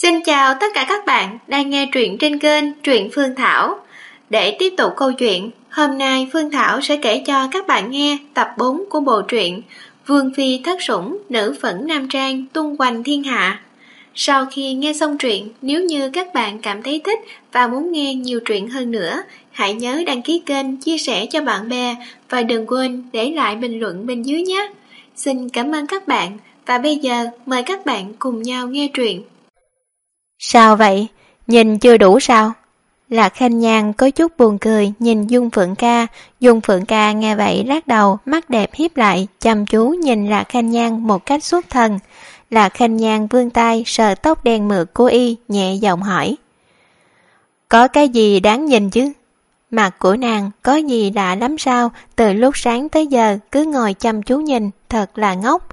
Xin chào tất cả các bạn đang nghe truyện trên kênh Truyện Phương Thảo. Để tiếp tục câu chuyện, hôm nay Phương Thảo sẽ kể cho các bạn nghe tập 4 của bộ truyện Vương Phi Thất Sủng Nữ Phẫn Nam Trang Tung Hoành Thiên Hạ. Sau khi nghe xong truyện, nếu như các bạn cảm thấy thích và muốn nghe nhiều truyện hơn nữa, hãy nhớ đăng ký kênh, chia sẻ cho bạn bè và đừng quên để lại bình luận bên dưới nhé. Xin cảm ơn các bạn và bây giờ mời các bạn cùng nhau nghe truyện. Sao vậy? Nhìn chưa đủ sao? Lạc Khanh Nhan có chút buồn cười nhìn Dung Phượng Ca. Dung Phượng Ca nghe vậy lắc đầu, mắt đẹp híp lại, chăm chú nhìn Lạc Khanh Nhan một cách xuất thần. Lạc Khanh Nhan vươn tay sờ tóc đen mượt của y, nhẹ giọng hỏi: Có cái gì đáng nhìn chứ? Mặt của nàng có gì lạ lắm sao? Từ lúc sáng tới giờ cứ ngồi chăm chú nhìn, thật là ngốc.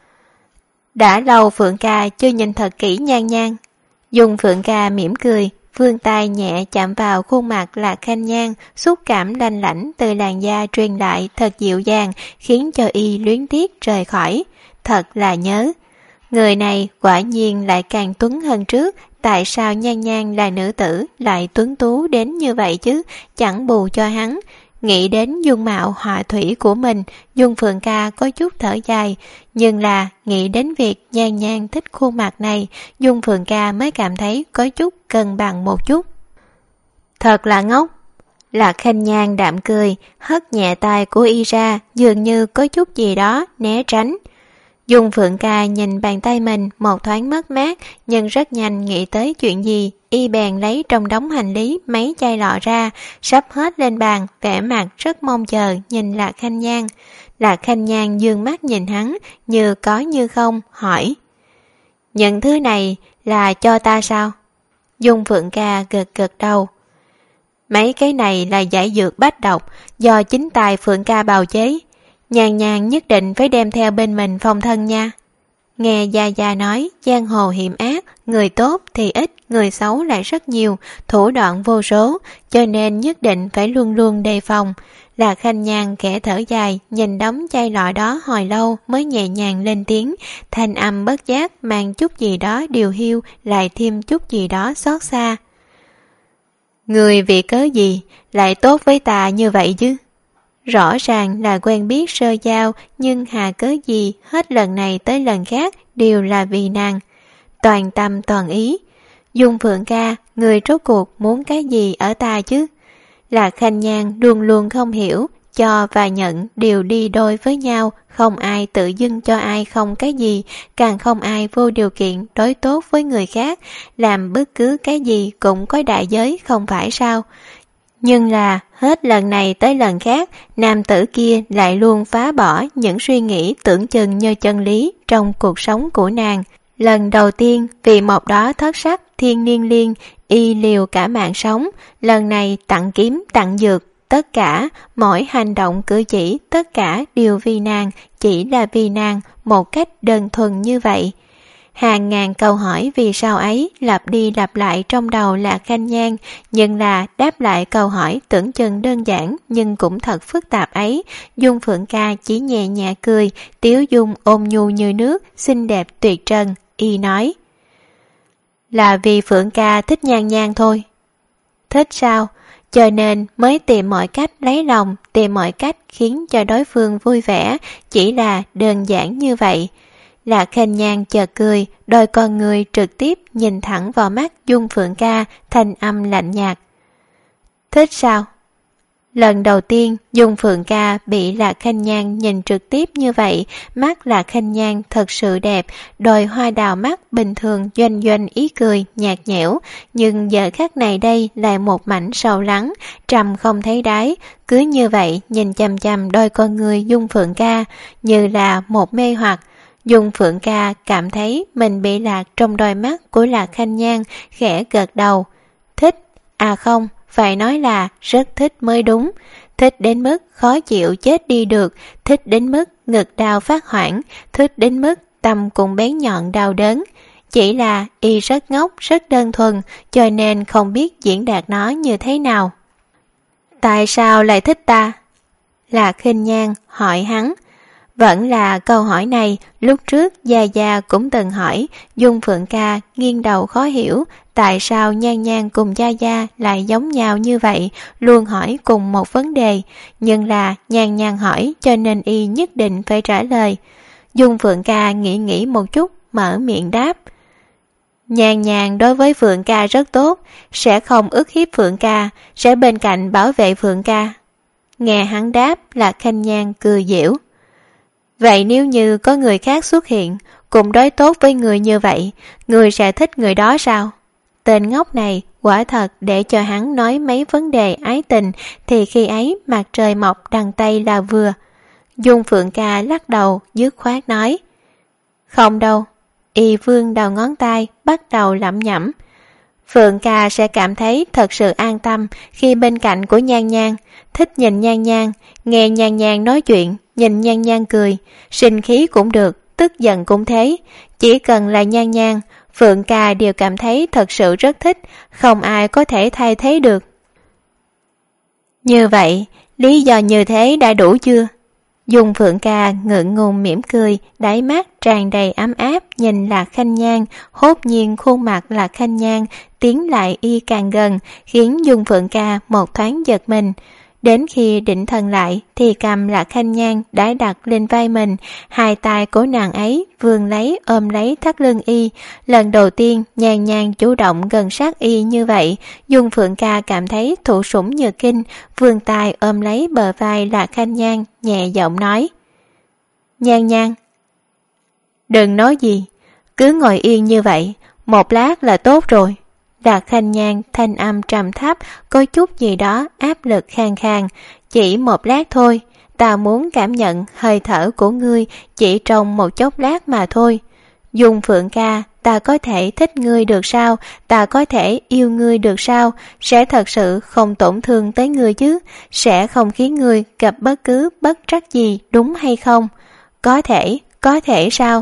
Đã lâu Phượng Ca chưa nhìn thật kỹ Nhan Nhan. Dung Phượng Ca mỉm cười, vươn tay nhẹ chạm vào khuôn mặt Lạc Khanh Nhan, xúc cảm lanh lảnh từ làn da truyền lại thật dịu dàng, khiến cho y luyến tiếc rời khỏi. Thật là nhớ. Người này quả nhiên lại càng tuấn hơn trước, tại sao Nhan Nhan là nữ tử lại tuấn tú đến như vậy chứ, chẳng bù cho hắn. Nghĩ đến dung mạo họa thủy của mình, Dung Phượng Ca có chút thở dài, nhưng là nghĩ đến việc Nhan Nhan thích khuôn mặt này, Dung Phượng Ca mới cảm thấy có chút cân bằng một chút. Thật là ngốc. Lạc Khanh Nhan đạm cười, hất nhẹ tay của y ra, dường như có chút gì đó né tránh. Dung Phượng Ca nhìn bàn tay mình một thoáng mất mát, nhưng rất nhanh nghĩ tới chuyện gì, y bèn lấy trong đống hành lý mấy chai lọ ra, sắp hết lên bàn, vẻ mặt rất mong chờ nhìn Lạc Khanh Nhan. Lạc Khanh Nhan dương mắt nhìn hắn, như có như không, hỏi: Những thứ này là cho ta sao? Dung Phượng Ca gật gật đầu. Mấy cái này là giải dược bách độc, do chính tài Phượng Ca bào chế. Nhan Nhan nhất định phải đem theo bên mình phòng thân nha. Nghe Gia Gia nói, giang hồ hiểm ác, người tốt thì ít, người xấu lại rất nhiều, thủ đoạn vô số, cho nên nhất định phải luôn luôn đề phòng. Lạc Khanh Nhan khẽ thở dài, nhìn đống chai lọ đó hồi lâu mới nhẹ nhàng lên tiếng, thanh âm bất giác mang chút gì đó điều hiu, lại thêm chút gì đó xót xa. Người vì cớ gì lại tốt với ta như vậy chứ? Rõ ràng là quen biết sơ giao, nhưng hà cớ gì hết lần này tới lần khác đều là vì nàng. Toàn tâm toàn ý. Dung Phượng Ca, người rốt cuộc muốn cái gì ở ta chứ? Lạc Khanh Nhan luôn luôn không hiểu, cho và nhận đều đi đôi với nhau, không ai tự dưng cho ai không cái gì, càng không ai vô điều kiện đối tốt với người khác, làm bất cứ cái gì cũng có đại giới không phải sao? Nhưng là hết lần này tới lần khác, nam tử kia lại luôn phá bỏ những suy nghĩ tưởng chừng như chân lý trong cuộc sống của nàng. Lần đầu tiên vì một đó thất sắc thiên niên liên, y liều cả mạng sống. Lần này tặng kiếm tặng dược, tất cả mỗi hành động cử chỉ, tất cả đều vì nàng, chỉ là vì nàng, một cách đơn thuần như vậy. Hàng ngàn câu hỏi vì sao ấy lặp đi lặp lại trong đầu Lạc Khanh Nhan, nhưng là đáp lại câu hỏi tưởng chừng đơn giản nhưng cũng thật phức tạp ấy. Dung Phượng Ca chỉ nhẹ nhẹ cười, tiếu dung ôn nhu như nước, xinh đẹp tuyệt trần. Y nói: Là vì Phượng Ca thích Nhan Nhan thôi. Thích sao? Cho nên mới tìm mọi cách lấy lòng, tìm mọi cách khiến cho đối phương vui vẻ, chỉ là đơn giản như vậy. Lạc Khanh Nhan chợt cười, đôi con người trực tiếp nhìn thẳng vào mắt Dung Phượng Ca, thanh âm lạnh nhạt. Thích sao? Lần đầu tiên Dung Phượng Ca bị Lạc Khanh Nhan nhìn trực tiếp như vậy, mắt Lạc Khanh Nhan thật sự đẹp, đôi hoa đào mắt bình thường doanh doanh ý cười nhạt nhẽo, nhưng giờ khắc này đây lại một mảnh sâu lắng, trầm không thấy đáy, cứ như vậy nhìn chằm chằm đôi con người Dung Phượng Ca như là một mê hoặc. Dung Phượng Ca cảm thấy mình bị lạc trong đôi mắt của Lạc Khanh Nhan, khẽ gật đầu. Thích? À không, phải nói là rất thích mới đúng. Thích đến mức khó chịu chết đi được, thích đến mức ngực đau phát hoảng, thích đến mức tâm cũng bén nhọn đau đớn. Chỉ là y rất ngốc, rất đơn thuần, cho nên không biết diễn đạt nó như thế nào. Tại sao lại thích ta? Lạc Khanh Nhan hỏi hắn. Vẫn là câu hỏi này, lúc trước Gia Gia cũng từng hỏi. Dung Phượng Ca nghiêng đầu khó hiểu, tại sao Nhan Nhan cùng Gia Gia lại giống nhau như vậy, luôn hỏi cùng một vấn đề. Nhưng là Nhan Nhan hỏi cho nên y nhất định phải trả lời. Dung Phượng Ca nghĩ một chút, mở miệng đáp. Nhan Nhan đối với Phượng Ca rất tốt, sẽ không ức hiếp Phượng Ca, sẽ bên cạnh bảo vệ Phượng Ca. Nghe hắn đáp, Lạc Khanh Nhan cười giễu. Vậy nếu như có người khác xuất hiện, cũng đối tốt với người như vậy, người sẽ thích người đó sao? Tên ngốc này quả thật để cho hắn nói mấy vấn đề ái tình thì khi ấy mặt trời mọc đằng Tây là vừa. Dung Phượng Ca lắc đầu dứt khoát nói. Không đâu. Y vương đầu ngón tay bắt đầu lẩm nhẩm. Phượng Ca sẽ cảm thấy thật sự an tâm khi bên cạnh của Nhan Nhan, thích nhìn Nhan Nhan, nghe Nhan Nhan nói chuyện, nhìn Nhan Nhan cười, sinh khí cũng được, tức giận cũng thế. Chỉ cần là Nhan Nhan, Phượng Ca đều cảm thấy thật sự rất thích, không ai có thể thay thế được. Như vậy, lý do như thế đã đủ chưa? Dung Phượng Ca ngượng ngùng mỉm cười, đáy mắt tràn đầy ấm áp nhìn Lạc Khanh Nhan, hốt nhiên khuôn mặt Lạc Khanh Nhan tiến lại y càng gần, khiến Dung Phượng Ca một thoáng giật mình. Đến khi định thần lại thì cầm Lạc Khanh Nhan đã đặt lên vai mình, hai tay của nàng ấy vươn lấy ôm lấy thắt lưng y. Lần đầu tiên Nhan Nhan chủ động gần sát y như vậy, Dung Phượng Ca cảm thấy thụ sủng nhược kinh, vươn tay ôm lấy bờ vai Lạc Khanh Nhan, nhẹ giọng nói. Nhan Nhan, đừng nói gì, cứ ngồi yên như vậy, một lát là tốt rồi. Lạc Khanh Nhan thanh âm trầm thấp, có chút gì đó áp lực khàn khàn. Chỉ một lát thôi, ta muốn cảm nhận hơi thở của ngươi chỉ trong một chốc lát mà thôi. Dung Phượng Ca, ta có thể thích ngươi được sao? Ta có thể yêu ngươi được sao? Sẽ thật sự không tổn thương tới ngươi chứ? Sẽ không khiến ngươi gặp bất cứ bất trắc gì, đúng hay không? Có thể sao?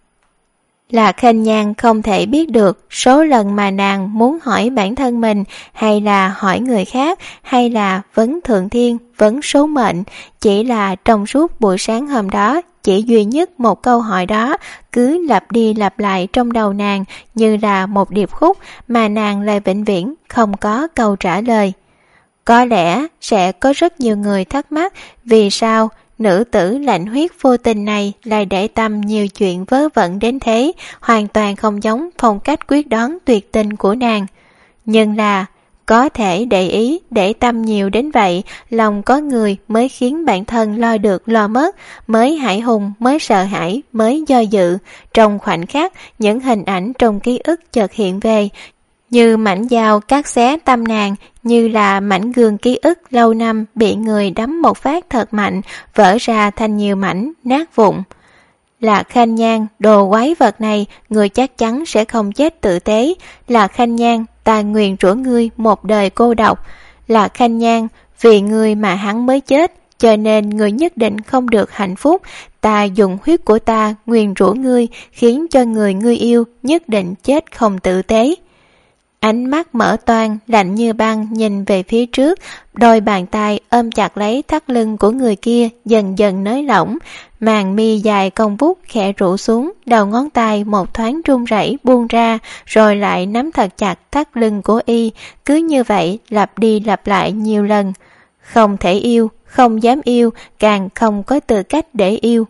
Lạc Khanh Nhan không thể biết được số lần mà nàng muốn hỏi bản thân mình, hay là hỏi người khác, hay là vấn thượng thiên, vấn số mệnh. Chỉ là trong suốt buổi sáng hôm đó, chỉ duy nhất một câu hỏi đó cứ lặp đi lặp lại trong đầu nàng như là một điệp khúc mà nàng lại vĩnh viễn không có câu trả lời. Có lẽ sẽ có rất nhiều người thắc mắc vì sao nữ tử lạnh huyết vô tình này lại để tâm nhiều chuyện vớ vẩn đến thế, hoàn toàn không giống phong cách quyết đoán tuyệt tình của nàng. Nhưng là có thể để ý, để tâm nhiều đến vậy, lòng có người mới khiến bản thân lo được lo mất, mới hãi hùng, mới sợ hãi, mới do dự. Trong khoảnh khắc, những hình ảnh trong ký ức chợt hiện về, như mảnh dao cắt xé tâm nàng, như là mảnh gương ký ức lâu năm bị người đấm một phát thật mạnh, vỡ ra thành nhiều mảnh, nát vụn. Lạc Khanh Nhan, đồ quái vật này, người chắc chắn sẽ không chết tử tế. Lạc Khanh Nhan, ta nguyền rủa ngươi một đời cô độc. Lạc Khanh Nhan, vì ngươi mà hắn mới chết, cho nên ngươi nhất định không được hạnh phúc. Ta dùng huyết của ta nguyền rủa ngươi, khiến cho người ngươi yêu nhất định chết không tử tế. Ánh mắt mở toang, lạnh như băng nhìn về phía trước, đôi bàn tay ôm chặt lấy thắt lưng của người kia dần dần nới lỏng, màn mi dài cong vút khẽ rũ xuống, đầu ngón tay một thoáng run rẩy buông ra, rồi lại nắm thật chặt thắt lưng của y, cứ như vậy lặp đi lặp lại nhiều lần. Không thể yêu, không dám yêu, càng không có tư cách để yêu.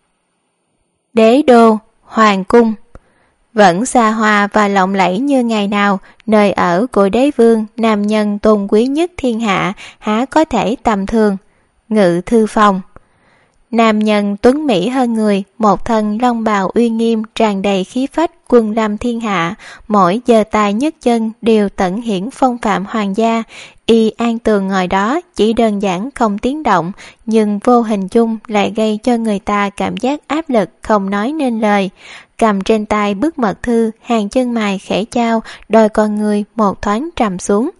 Đế đô, hoàng cung. Vẫn xa hoa và lộng lẫy như ngày nào, nơi ở của đế vương, nam nhân tôn quý nhất thiên hạ, há có thể tầm thường. Ngự thư phòng. Nam nhân tuấn mỹ hơn người, một thân long bào uy nghiêm tràn đầy khí phách quân lâm thiên hạ, mỗi giơ tay nhấc chân đều tận hiển phong phạm hoàng gia. Y an tường ngồi đó chỉ đơn giản không tiếng động, nhưng vô hình chung lại gây cho người ta cảm giác áp lực không nói nên lời. Cầm trên tay bức mật thư, hàng chân mày khẽ chao, đôi con người một thoáng trầm xuống.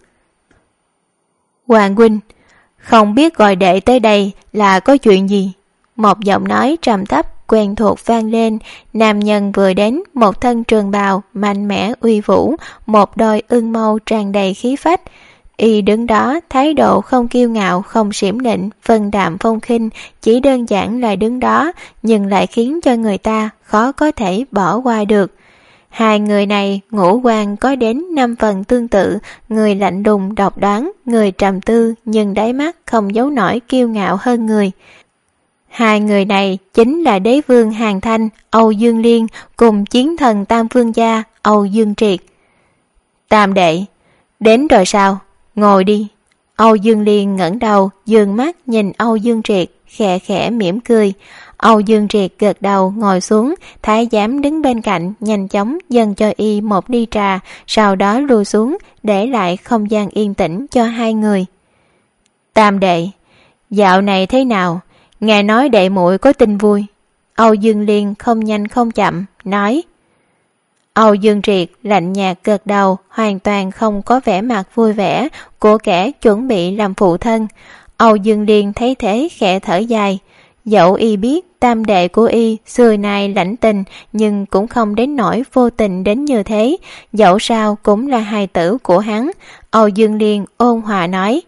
Hoàng huynh, không biết gọi đệ tới đây là có chuyện gì? Một giọng nói trầm thấp quen thuộc vang lên. Nam nhân vừa đến, một thân trường bào mạnh mẽ uy vũ, một đôi ưng mâu tràn đầy khí phách. Y đứng đó, thái độ không kiêu ngạo, không xiểm nịnh, vân đạm phong khinh, chỉ đơn giản là đứng đó, nhưng lại khiến cho người ta khó có thể bỏ qua được. Hai người này ngũ quan có đến 5 phần tương tự, người lạnh lùng độc đoán, người trầm tư nhưng đáy mắt không giấu nổi kiêu ngạo hơn người. Hai người này chính là đế vương Hàn Thanh, Âu Dương Liên cùng chiến thần Tam Vương Gia, Âu Dương Triệt. Tam đệ, đến rồi sao? Ngồi đi. Âu Dương Liên ngẩng đầu, dương mắt nhìn Âu Dương Triệt, khẽ khẽ mỉm cười. Âu Dương Triệt gật đầu ngồi xuống, thái giám đứng bên cạnh nhanh chóng dâng cho y một ly trà, sau đó lui xuống, để lại không gian yên tĩnh cho hai người. Tam đệ, dạo này thế nào? Nghe nói đệ muội có tin vui. Âu Dương Liên không nhanh không chậm, nói. Âu Dương Triệt lạnh nhạt gật đầu, hoàn toàn không có vẻ mặt vui vẻ của kẻ chuẩn bị làm phụ thân. Âu Dương Liên thấy thế khẽ thở dài. Dẫu y biết tam đệ của y xưa nay lãnh tình, nhưng cũng không đến nỗi vô tình đến như thế. Dẫu sao cũng là hài tử của hắn. Âu Dương Liên ôn hòa nói.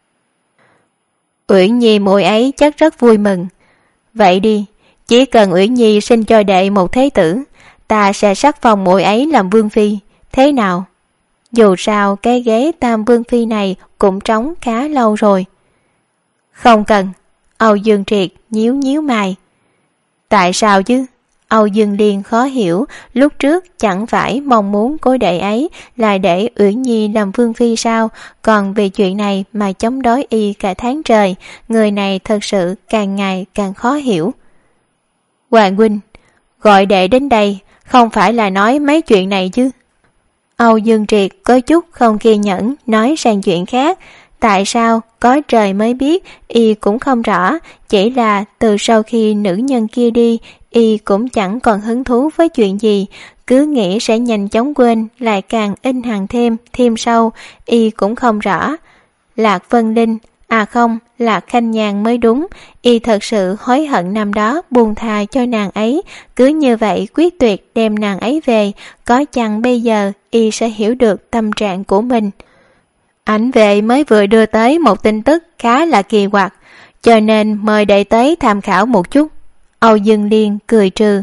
Uyển Nhi muội ấy chắc rất vui mừng. Vậy đi, chỉ cần Uyển Nhi sinh cho đệ một thế tử, ta sẽ sắc phong muội ấy làm vương phi, thế nào? Dù sao cái ghế tam vương phi này cũng trống khá lâu rồi. Không cần. Âu Dương Triệt nhíu nhíu mày. Tại sao chứ? Âu Dương Liên khó hiểu, lúc trước chẳng phải mong muốn của đệ ấy là để Uyển Nhi làm vương phi sao, còn vì chuyện này mà chống đối y cả tháng trời, người này thật sự càng ngày càng khó hiểu. Hoàng huynh, gọi đệ đến đây không phải là nói mấy chuyện này chứ? Âu Dương Triệt có chút không kiên nhẫn nói sang chuyện khác. Tại sao có trời mới biết, y cũng không rõ, chỉ là từ sau khi nữ nhân kia đi, y cũng chẳng còn hứng thú với chuyện gì, cứ nghĩ sẽ nhanh chóng quên, lại càng in hằn thêm sâu, y cũng không rõ. Lạc Vân Linh, à không, Lạc Khanh Nhàn mới đúng, y thật sự hối hận năm đó buông tha cho nàng ấy, cứ như vậy quyết tuyệt đem nàng ấy về, có chăng bây giờ y sẽ hiểu được tâm trạng của mình. Ảnh vệ mới vừa đưa tới một tin tức khá là kỳ quặc, cho nên mời đệ tới tham khảo một chút. Âu Dương Liên cười trừ.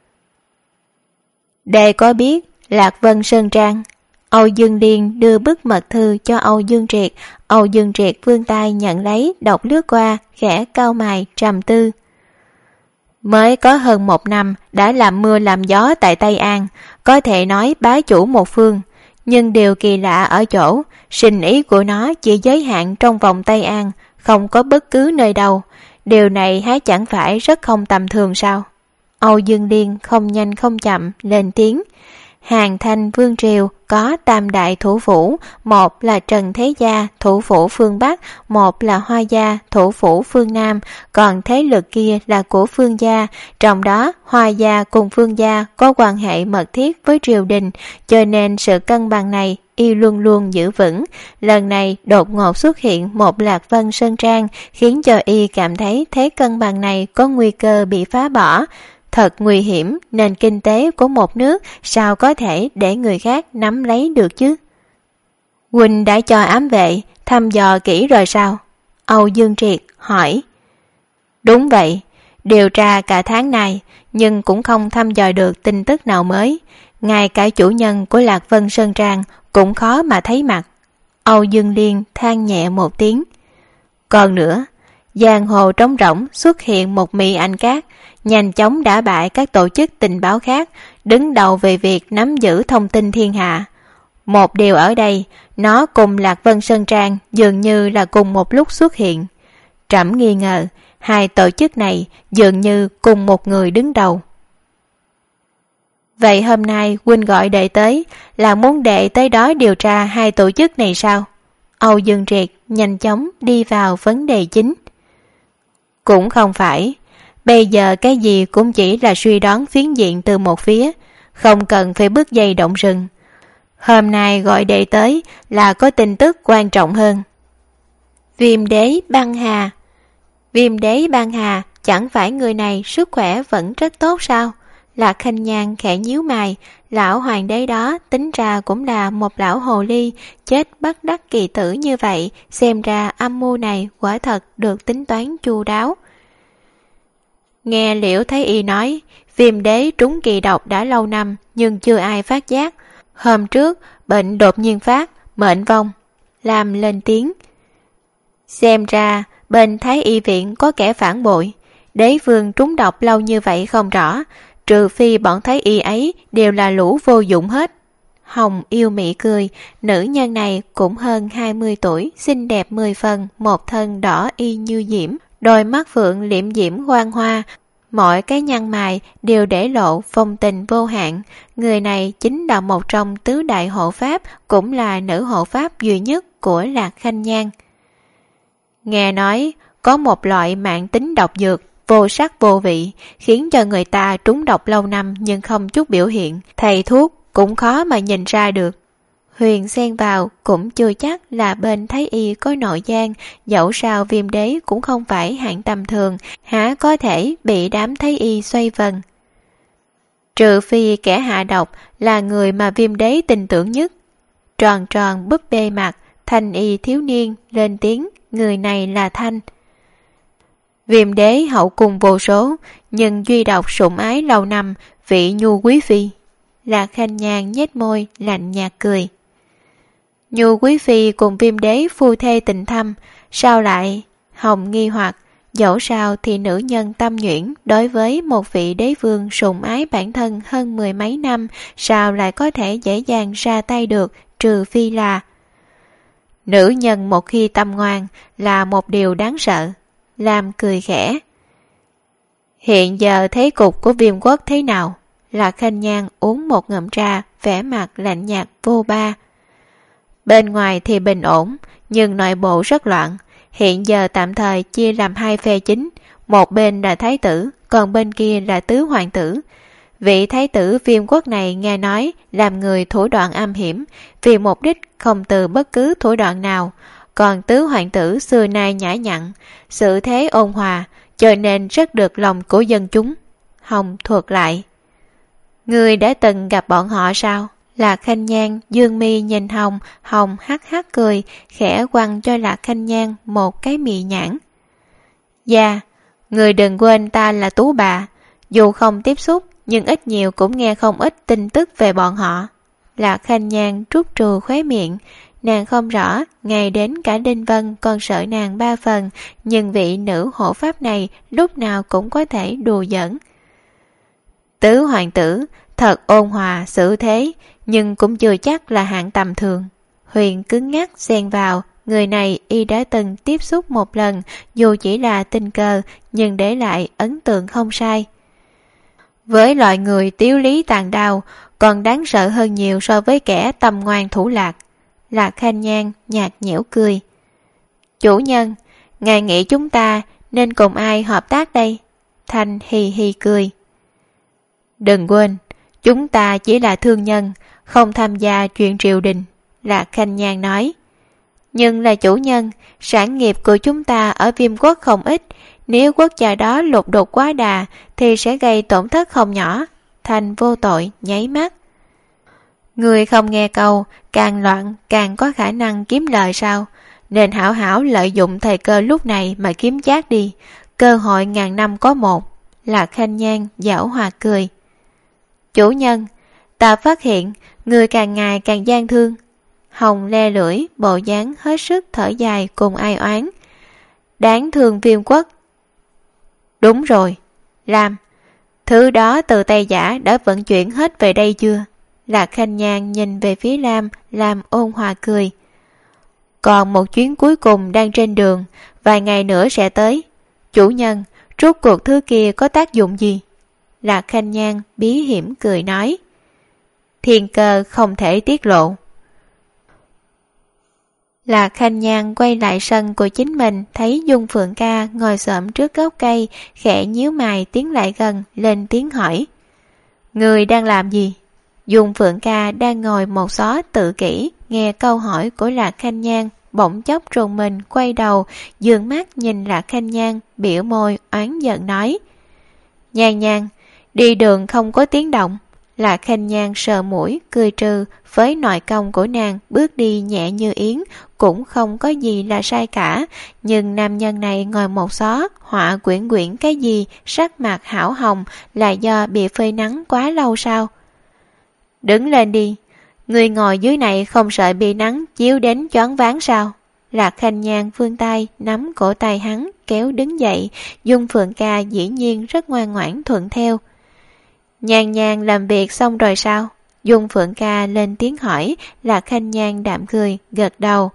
Đệ có biết Lạc Vân Sơn Trang? Âu Dương Liên đưa bức mật thư cho Âu Dương Triệt. Âu Dương Triệt vươn tay nhận lấy, đọc lướt qua, khẽ cau mày trầm tư. Mới có hơn 1 năm đã làm mưa làm gió tại Tây An, có thể nói bá chủ một phương. Nhưng điều kỳ lạ ở chỗ, sinh ý của nó chỉ giới hạn trong vòng Tây An, không có bất cứ nơi đâu. Điều này há chẳng phải rất không tầm thường sao? Âu Dương Liên không nhanh không chậm lên tiếng. Hàn Thanh Vương Triều có tam đại thủ phủ, một là Trần Thế Gia, thủ phủ phương Bắc, một là Hoa Gia, thủ phủ phương Nam, còn thế lực kia là của Phương Gia, trong đó Hoa Gia cùng Phương Gia có quan hệ mật thiết với triều đình, cho nên sự cân bằng này y luôn luôn giữ vững. Lần này đột ngột xuất hiện một Lạc Vân Sơn Trang, khiến cho y cảm thấy thế cân bằng này có nguy cơ bị phá bỏ. Thật nguy hiểm, nền kinh tế của một nước sao có thể để người khác nắm lấy được chứ? Huynh đã cho ám vệ thăm dò kỹ rồi sao? Âu Dương Triệt hỏi. Đúng vậy, điều tra cả tháng này, nhưng cũng không thăm dò được tin tức nào mới. Ngay cả chủ nhân của Lạc Vân Sơn Trang cũng khó mà thấy mặt. Âu Dương Liên than nhẹ một tiếng. Còn nữa, giang hồ trống rỗng xuất hiện một Mỹ Anh Cát, nhanh chóng đả bại các tổ chức tình báo khác, đứng đầu về việc nắm giữ thông tin thiên hạ. Một điều ở đây, nó cùng Lạc Vân Sơn Trang dường như là cùng một lúc xuất hiện. Trẫm nghi ngờ, hai tổ chức này dường như cùng một người đứng đầu. Vậy hôm nay huynh gọi đệ tới là muốn đệ tới đó điều tra hai tổ chức này sao? Âu Dương Triệt nhanh chóng đi vào vấn đề chính. Cũng không phải. Bây giờ cái gì cũng chỉ là suy đoán phiến diện từ một phía, không cần phải bước dây động rừng. Hôm nay gọi đệ tới là có tin tức quan trọng hơn. Viêm đế băng hà. Viêm đế băng hà, chẳng phải người này sức khỏe vẫn rất tốt sao? Lạc Khanh Nhan khẽ nhíu mày, lão hoàng đế đó tính ra cũng là một lão hồ ly, chết bất đắc kỳ tử như vậy, xem ra âm mưu này quả thật được tính toán chu đáo. Nghe Liễu Thái Y nói, Viêm đế trúng kỳ độc đã lâu năm nhưng chưa ai phát giác. Hôm trước, bệnh đột nhiên phát, mệnh vong. Lam lên tiếng. Xem ra, bên Thái Y viện có kẻ phản bội. Đế vương trúng độc lâu như vậy không rõ, trừ phi bọn Thái Y ấy đều là lũ vô dụng hết. Hồng yêu mị cười, nữ nhân này cũng hơn 20 tuổi, xinh đẹp 10 phần, một thân đỏ y như diễm, đôi mắt phượng liễm diễm quang hoa, mọi cái nhăn mày đều để lộ phong tình vô hạn. Người này chính là một trong tứ đại hộ pháp, cũng là nữ hộ pháp duy nhất của Lạc Khanh Nhan. Nghe nói có một loại mãn tính độc dược vô sắc vô vị, khiến cho người ta trúng độc lâu năm nhưng không chút biểu hiện, thầy thuốc cũng khó mà nhìn ra được. Huyền xen vào, cũng chưa chắc là bên Thái Y có nội gian, dẫu sao Viêm đế cũng không phải hạng tầm thường, há có thể bị đám Thái Y xoay vần. Trừ phi kẻ hạ độc là người mà Viêm đế tin tưởng nhất. Tròn tròn búp bê mặt, Thanh Y thiếu niên lên tiếng, người này là Thanh. Viêm đế hậu cung vô số, nhưng duy độc sủng ái lâu năm, vị Nhu quý phi. Lạc Khanh Nhan nhếch môi, lạnh nhạt cười. Nhu quý phi cùng Viêm đế phu thê tình thâm, sao lại? Hồng nghi hoặc, dẫu sao thì nữ nhân tâm nhuyễn đối với một vị đế vương sủng ái bản thân hơn 10 mấy năm, sao lại có thể dễ dàng ra tay được, trừ phi là... Nữ nhân một khi tâm ngoan là một điều đáng sợ. Lam cười khẽ. Hiện giờ thế cục của Viêm quốc thế nào? Lạc Khanh Nhan uống một ngụm trà, vẻ mặt lạnh nhạt vô ba. Bên ngoài thì bình ổn, nhưng nội bộ rất loạn. Hiện giờ tạm thời chia làm hai phe chính, một bên là thái tử, còn bên kia là tứ hoàng tử. Vị thái tử Viêm quốc này nghe nói làm người thủ đoạn âm hiểm, vì mục đích không từ bất cứ thủ đoạn nào. Còn tứ hoàng tử xưa nay nhã nhặn, sự thế ôn hòa, cho nên rất được lòng của dân chúng. Hồng thuật lại. Người đã từng gặp bọn họ sao? Lạc Khanh Nhan dương mi nhìn Hồng, Hồng hắc hắc cười, khẽ quăng cho Lạc Khanh Nhan một cái mì nhãn. Dạ, người đừng quên ta là tú bà, dù không tiếp xúc, nhưng ít nhiều cũng nghe không ít tin tức về bọn họ. Lạc Khanh Nhan trút trù khóe miệng, nàng không rõ, ngày đến cả Đinh Vân còn sợ nàng 3 phần, nhưng vị nữ hộ pháp này lúc nào cũng có thể đùa giỡn. Tứ hoàng tử thật ôn hòa xử thế, nhưng cũng chưa chắc là hạng tầm thường. Huyền cứng ngắc xen vào, người này y đã từng tiếp xúc một lần, dù chỉ là tình cờ, nhưng để lại ấn tượng không sai. Với loại người tiếu lý tàn đao, còn đáng sợ hơn nhiều so với kẻ tâm ngoan thủ lạc. Lạc Khanh Nhan nhạt nhẽo cười. Chủ nhân, ngài nghĩ chúng ta nên cùng ai hợp tác đây? Thanh hì hì cười. Đừng quên, chúng ta chỉ là thương nhân, không tham gia chuyện triều đình. Lạc Khanh Nhan nói. Nhưng là chủ nhân, sản nghiệp của chúng ta ở Viêm quốc không ít, nếu quốc gia đó lục đục quá đà thì sẽ gây tổn thất không nhỏ. Thanh vô tội nháy mắt. Người không nghe câu, càng loạn càng có khả năng kiếm lời sao? Nên hảo hảo lợi dụng thời cơ lúc này mà kiếm chác đi, cơ hội ngàn năm có một. Lạc Khanh Nhan giảo hòa cười. Chủ nhân, ta phát hiện người càng ngày càng gian thương. Hồng le lưỡi, bộ dáng hết sức thở dài cùng ai oán. Đáng thương Viêm quốc. Đúng rồi, Lam, thứ đó từ Tây Giả đã vận chuyển hết về đây chưa? Lạc Khanh Nhan nhìn về phía Lam ôn hòa cười. Còn một chuyến cuối cùng đang trên đường, vài ngày nữa sẽ tới. Chủ nhân, rốt cuộc thứ kia có tác dụng gì? Lạc Khanh Nhan bí hiểm cười nói. Thiên cơ không thể tiết lộ. Lạc Khanh Nhan quay lại sân của chính mình, thấy Dung Phượng Ca ngồi xổm trước gốc cây, khẽ nhíu mày tiến lại gần, lên tiếng hỏi. Người đang làm gì? Dung Phượng Ca đang ngồi một xó tự kỷ, nghe câu hỏi của Lạc Khanh Nhan, bỗng chốc rùng mình quay đầu, dường mắt nhìn Lạc Khanh Nhan, biểu môi oán giận nói. Nhan Nhan, Đi đường không có tiếng động. Lạc Khanh Nhan sờ mũi cười trừ, với nội công của nàng bước đi nhẹ như yến cũng không có gì là sai cả. Nhưng nam nhân này ngồi một xó, họa quyển quyển cái gì, sắc mặt hảo hồng, là do bị phơi nắng quá lâu sao? Đứng lên đi, người ngồi dưới này không sợ bị nắng chiếu đến choáng váng sao? Lạc Khanh Nhan vươn tay nắm cổ tay hắn kéo đứng dậy. Dung Phượng Ca dĩ nhiên rất ngoan ngoãn thuận theo. Nhan Nhan làm việc xong rồi sao? Dung Phượng Ca lên tiếng hỏi. Lạc Khanh Nhan đạm cười gật đầu.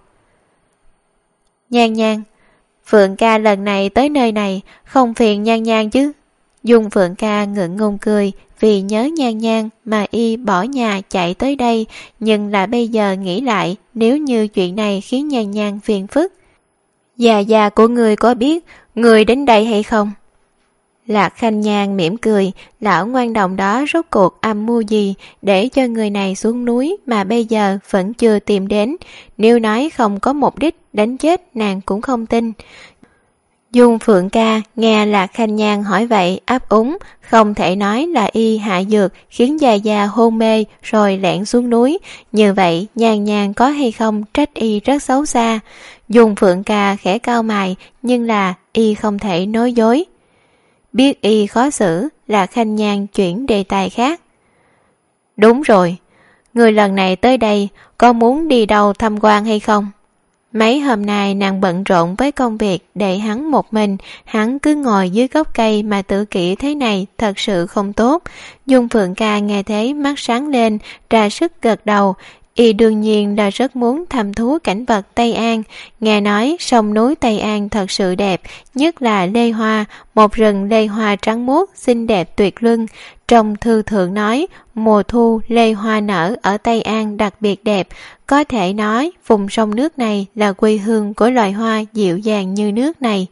Nhan Nhan, Phượng Ca lần này tới nơi này không phiền Nhan Nhan chứ? Dung Phượng Ca ngượng ngùng cười, vì nhớ Nhan Nhan mà y bỏ nhà chạy tới đây, nhưng là bây giờ nghĩ lại, nếu như chuyện này khiến Nhan Nhan phiền phức. Già của người có biết người đến đây hay không? Lạc Khanh Nhan mỉm cười, lão ngoan đồng đó rốt cuộc âm mưu gì để cho người này xuống núi mà bây giờ vẫn chưa tìm đến. Nếu nói không có mục đích đánh chết nàng cũng không tin. Dung Phượng Ca nghe Lạc Khanh Nhan hỏi vậy ấp úng, không thể nói là y hạ dược khiến Già hôn mê rồi lẻn xuống núi. Như vậy Nhan Nhan có hay không trách y rất xấu xa. Dung Phượng Ca khẽ cau mày, nhưng là y không thể nói dối. Biết y khó xử, Lạc Khanh Nhan chuyển đề tài khác. Đúng rồi, người lần này tới đây có muốn đi đâu tham quan hay không? Mấy hôm nay nàng bận rộn với công việc để hắn một mình, hắn cứ ngồi dưới gốc cây mà tự kỷ thế này thật sự không tốt. Dung Phượng Ca nghe thấy mắt sáng lên, ra sức gật đầu. Y đương nhiên là rất muốn thăm thú cảnh vật Tây An. Nghe nói sông núi Tây An thật sự đẹp, nhất là lê hoa, một rừng lê hoa trắng muốt xinh đẹp tuyệt luân. Trong thư thượng nói, mùa thu lê hoa nở ở Tây An đặc biệt đẹp, có thể nói vùng sông nước này là quê hương của loài hoa dịu dàng như nước này.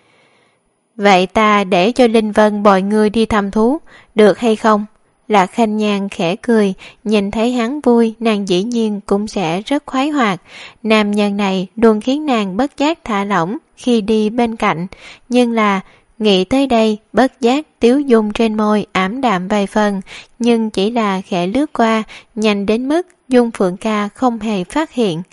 Vậy ta để cho Linh Vân bồi ngươi đi thăm thú, được hay không? Lạc Khanh Nhan khẽ cười, nhìn thấy hắn vui, nàng dĩ nhiên cũng sẽ rất khoái hoạt. Nam nhân này luôn khiến nàng bất giác thả lỏng khi đi bên cạnh, nhưng là nghĩ tới đây, bất giác tiếu dung trên môi ảm đạm vài phần, nhưng chỉ là khẽ lướt qua, nhanh đến mức Dung Phượng Ca không hề phát hiện.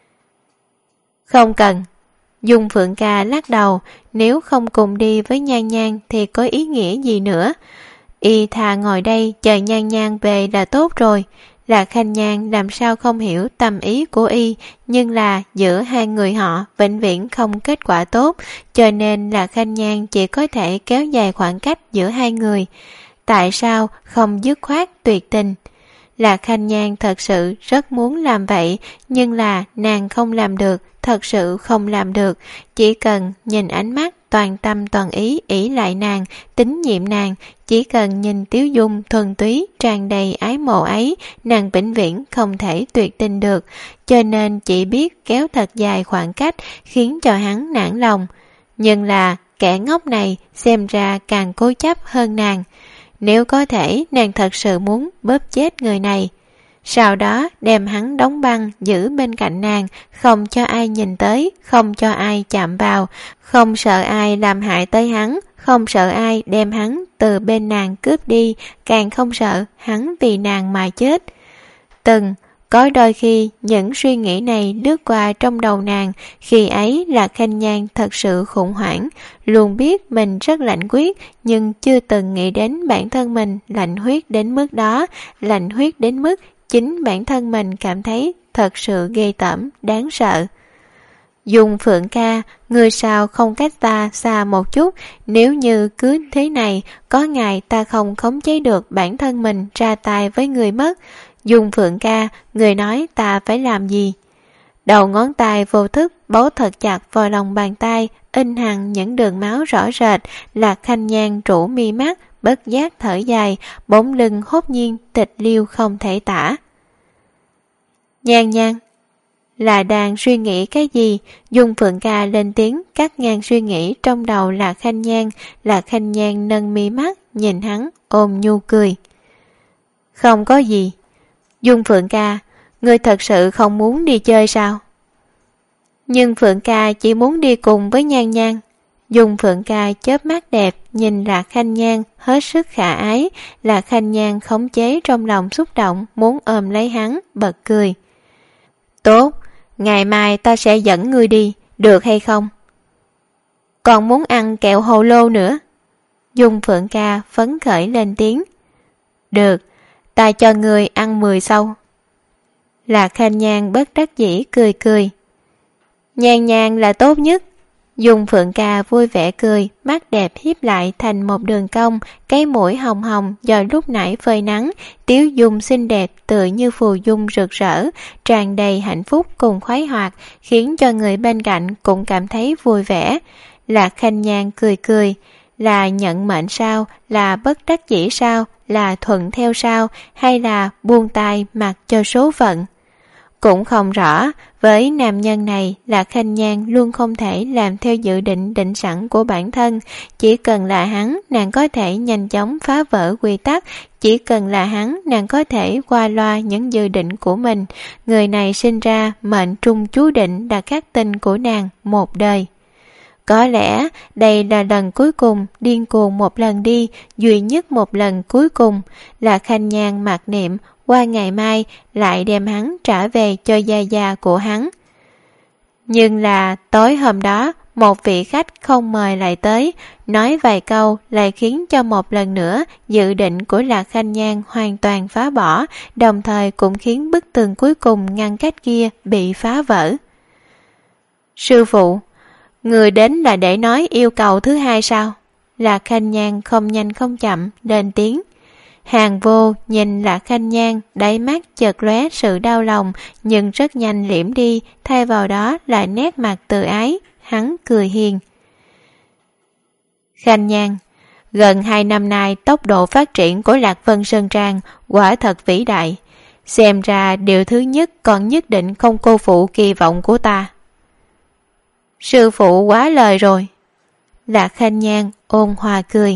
Không cần. Dung Phượng Ca lắc đầu, nếu không cùng đi với Nhan Nhan thì có ý nghĩa gì nữa. Y thà ngồi đây chờ Nhan Nhan về là tốt rồi. Lạc Khanh Nhan làm sao không hiểu tâm ý của y, nhưng là giữa hai người họ vĩnh viễn không kết quả tốt, cho nên Lạc Khanh Nhan chỉ có thể kéo dài khoảng cách giữa hai người. Tại sao không dứt khoát tuyệt tình? Lạc Khanh Nhan thật sự rất muốn làm vậy, nhưng là nàng không làm được, thật sự không làm được. Chỉ cần nhìn ánh mắt toàn tâm toàn ý ỷ lại nàng, tín nhiệm nàng, chỉ cần nhìn Tiếu Dung thuần túy tràn đầy ái mộ ấy, nàng vĩnh viễn không thể tuyệt tình được, cho nên chỉ biết kéo thật dài khoảng cách khiến cho hắn nản lòng. Nhưng là kẻ ngốc này xem ra càng cố chấp hơn nàng. Nếu có thể, nàng thật sự muốn bóp chết người này, sau đó đem hắn đóng băng giữ bên cạnh nàng, không cho ai nhìn tới, không cho ai chạm vào, không sợ ai làm hại tới hắn, không sợ ai đem hắn từ bên nàng cướp đi, càng không sợ hắn vì nàng mà chết. Có đôi khi những suy nghĩ này lướt qua trong đầu nàng, khi ấy Lạc Khanh Nhan thật sự khủng hoảng, luôn biết mình rất lạnh quyết, nhưng chưa từng nghĩ đến bản thân mình lạnh huyết đến mức đó, lạnh huyết đến mức chính bản thân mình cảm thấy thật sự ghê tởm, đáng sợ. Dung Phượng Ca, người sao không cách ta xa một chút, nếu như cứ thế này, có ngày ta không khống chế được bản thân mình ra tay với người mất. Dung Phượng Ca, người nói ta phải làm gì? Đầu ngón tay vô thức bấu thật chặt vào lòng bàn tay, in hằn những đường máu rõ rệt. Lạc Khanh Nhan rũ mi mắt, bất giác thở dài, bỗng lưng hốt nhiên tịch liêu không thể tả. Nhan Nhan là đang suy nghĩ cái gì? Dung Phượng Ca lên tiếng cắt ngang suy nghĩ trong đầu Lạc Khanh Nhan. Lạc Khanh Nhan nâng mi mắt nhìn hắn ôm nhu cười. Không có gì. Dung Phượng Ca, ngươi thật sự không muốn đi chơi sao? Nhưng Phượng Ca chỉ muốn đi cùng với Nhan Nhan. Dung Phượng Ca chớp mắt đẹp nhìn Lạc Khanh Nhan hết sức khả ái. Lạc Khanh Nhan khống chế trong lòng xúc động muốn ôm lấy hắn, bật cười. Tốt, ngày mai ta sẽ dẫn ngươi đi, được hay không? Còn muốn ăn kẹo hồ lô nữa. Dung Phượng Ca phấn khởi lên tiếng. Được, ta cho ngươi ăn 10 sâu. Lạc Khanh Nhan bất đắc dĩ cười cười. Nhan Nhan là tốt nhất. Dung Phượng Ca vui vẻ cười, mắt đẹp hiếp lại thành một đường cong, cái mũi hồng hồng do lúc nãy phơi nắng, tiếu dung xinh đẹp tựa như phù dung rực rỡ, tràn đầy hạnh phúc cùng khoái hoạt, khiến cho người bên cạnh cũng cảm thấy vui vẻ. Lạc Khanh Nhan cười cười, là nhận mệnh sao, là bất đắc dĩ sao, là thuận theo sao, hay là buông tay mặc cho số phận? Cũng không rõ, với nam nhân này Lạc Khanh Nhan luôn không thể làm theo dự định định sẵn của bản thân. Chỉ cần là hắn, nàng có thể nhanh chóng phá vỡ quy tắc. Chỉ cần là hắn, nàng có thể qua loa những dự định của mình. Người này sinh ra mệnh trung chú định đã khắc tinh của nàng một đời. Có lẽ đây là lần cuối cùng, điên cuồng một lần đi, duy nhất một lần cuối cùng. Lạc Khanh Nhan mặc niệm, qua ngày mai lại đem hắn trả về cho gia gia của hắn. Nhưng là tối hôm đó, một vị khách không mời lại tới, nói vài câu lại khiến cho một lần nữa dự định của Lạc Khanh Nhan hoàn toàn phá bỏ, đồng thời cũng khiến bức tường cuối cùng ngăn cách kia bị phá vỡ. Sư phụ, người đến là để nói yêu cầu thứ hai sao? Lạc Khanh Nhan không nhanh không chậm lên tiếng. Hàng Vô nhìn Lạc Khanh Nhan, đáy mắt chợt lóe sự đau lòng, nhưng rất nhanh liễm đi, thay vào đó là nét mặt từ ái. Hắn cười hiền. Khanh Nhan, gần 2 năm nay tốc độ phát triển của Lạc Vân Sơn Trang quả thật vĩ đại. Xem ra điều thứ nhất còn nhất định không cô phụ kỳ vọng của ta. Sư phụ quá lời rồi. Lạc Khanh Nhan ôn hòa cười.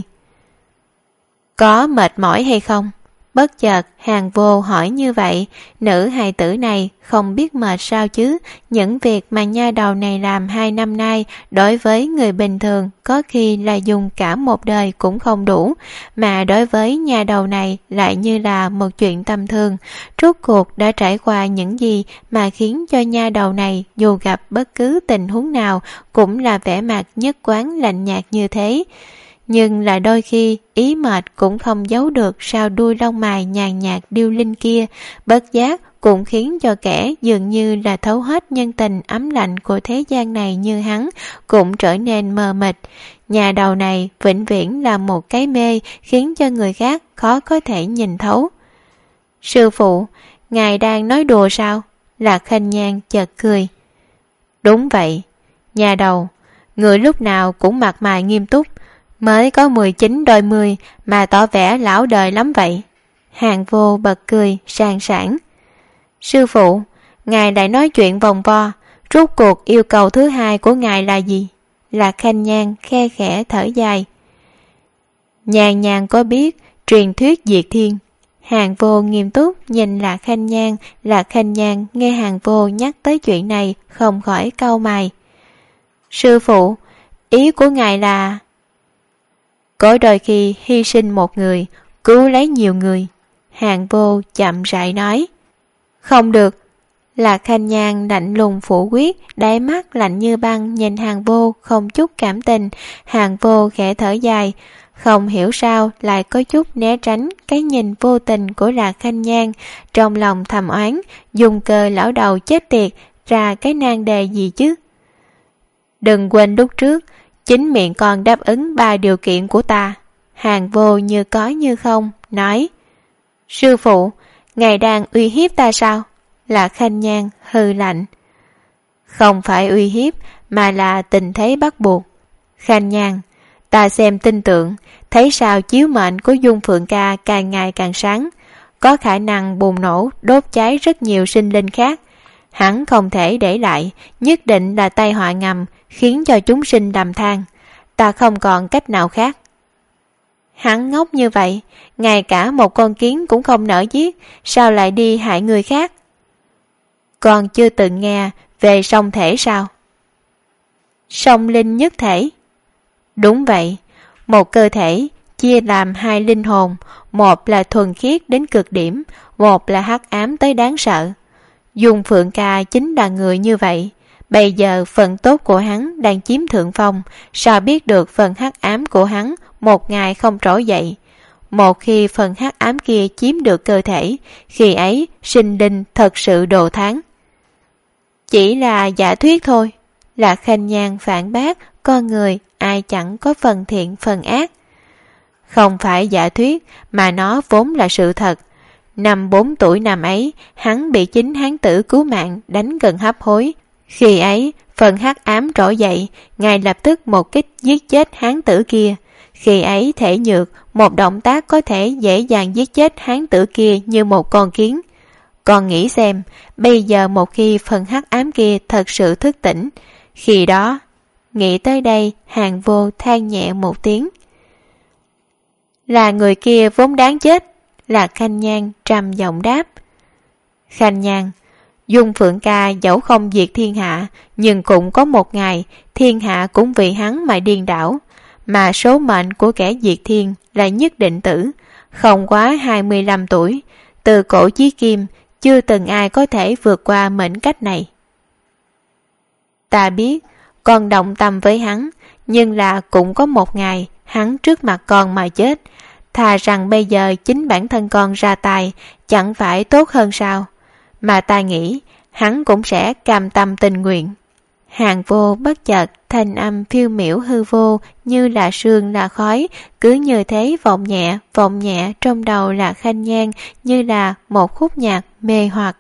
Có mệt mỏi hay không? Bất chợt Hàng Vô hỏi như vậy. Nữ hài tử này không biết mệt sao chứ. Những việc mà nha đầu này làm 2 năm nay đối với người bình thường có khi là dùng cả một đời cũng không đủ, mà đối với nha đầu này lại như là một chuyện tầm thường. Rốt cuộc đã trải qua những gì mà khiến cho nha đầu này dù gặp bất cứ tình huống nào cũng là vẻ mặt nhất quán lạnh nhạt như thế. Nhưng là đôi khi ý mệt cũng không giấu được sau đuôi lông mày nhàn nhạt điêu linh kia, bất giác cũng khiến cho kẻ dường như là thấu hết nhân tình ấm lạnh của thế gian này như hắn cũng trở nên mờ mịt. Nhà đầu này vĩnh viễn là một cái mê khiến cho người khác khó có thể nhìn thấu. Sư phụ, ngài đang nói đùa sao? Lạc Khanh Nhan chợt cười. Đúng vậy. Nhà đầu, người lúc nào cũng mặt mày nghiêm túc, mới có 19 đôi 10 mà tỏ vẻ lão đời lắm vậy. Hàng Vô bật cười sang sảng. Sư phụ, ngài lại nói chuyện vòng vo, rốt cuộc yêu cầu thứ hai của ngài là gì? Lạc Khanh Nhan khe khẽ thở dài. Nhàn nhàn có biết truyền thuyết diệt thiên. Hàng Vô nghiêm túc nhìn Lạc Khanh Nhan. Lạc Khanh Nhan nghe Hàng Vô nhắc tới chuyện này không khỏi cau mày. Sư phụ, ý của ngài là... Có đôi khi hy sinh một người, cứu lấy nhiều người. Hàng Vô chậm rãi nói. Không được. Lạc Khanh Nhan lạnh lùng phủ quyết, đáy mắt lạnh như băng nhìn Hàng Vô không chút cảm tình. Hàng Vô khẽ thở dài, không hiểu sao lại có chút né tránh cái nhìn vô tình của Lạc Khanh Nhan. Trong lòng thầm oán, dùng cờ lão đầu chết tiệt ra cái nan đề gì chứ. Đừng quên lúc trước chính miệng còn đáp ứng 3 điều kiện của ta. Hàng Vô như có như không nói. Sư phụ, ngài đang uy hiếp ta sao? Lạc Khanh Nhan hừ lạnh. Không phải uy hiếp mà là tình thế bắt buộc. Khanh Nhan, ta xem tin tưởng, thấy sao chiếu mệnh của Dung Phượng Ca càng ngày càng sáng, có khả năng bùng nổ đốt cháy rất nhiều sinh linh khác. Hắn không thể để lại, nhất định là tai họa ngầm khiến cho chúng sinh đầm than. Ta không còn cách nào khác. Hắn ngốc như vậy, ngay cả một con kiến cũng không nỡ giết, sao lại đi hại người khác? Còn chưa từng nghe về song thể sao? Song linh nhất thể. Đúng vậy, một cơ thể chia làm hai linh hồn, một là thuần khiết đến cực điểm, một là hắc ám tới đáng sợ. Dung Phượng Ca chính là người như vậy. Bây giờ phần tốt của hắn đang chiếm thượng phong, sao biết được phần hắc ám của hắn một ngày không trỗi dậy. Một khi phần hắc ám kia chiếm được cơ thể, khi ấy sinh linh thật sự đồ thán. Chỉ là giả thuyết thôi. Lạc Khanh Nhan phản bác, con người ai chẳng có phần thiện phần ác. Không phải giả thuyết mà nó vốn là sự thật. Năm 4 tuổi năm ấy, hắn bị chính hán tử cứu mạng đánh gần hấp hối. Khi ấy, phần hắc ám trỗi dậy, ngay lập tức một kích giết chết hán tử kia. Khi ấy thể nhược, một động tác có thể dễ dàng giết chết hán tử kia như một con kiến. Con nghĩ xem, bây giờ một khi phần hắc ám kia thật sự thức tỉnh, khi đó, nghĩ tới đây, Hàng Vô than nhẹ một tiếng. Là người kia vốn đáng chết, Lạc Khanh Nhan trầm giọng đáp. Khanh Nhan, Dung Phượng Ca dẫu không diệt thiên hạ, nhưng cũng có một ngày, thiên hạ cũng vì hắn mà điên đảo. Mà số mệnh của kẻ diệt thiên là nhất định tử, không quá 25 tuổi. Từ cổ chí kim, chưa từng ai có thể vượt qua mệnh cách này. Ta biết, con động tâm với hắn, nhưng là cũng có một ngày, hắn trước mặt con mà chết. Thà rằng bây giờ chính bản thân con ra tay, chẳng phải tốt hơn sao? Mà ta nghĩ, hắn cũng sẽ cam tâm tình nguyện. Hàng Vô bất chợt, thanh âm phiêu miểu hư vô, như là sương là khói, cứ như thế vọng nhẹ trong đầu là Khanh Nhan, như là một khúc nhạc mê hoặc.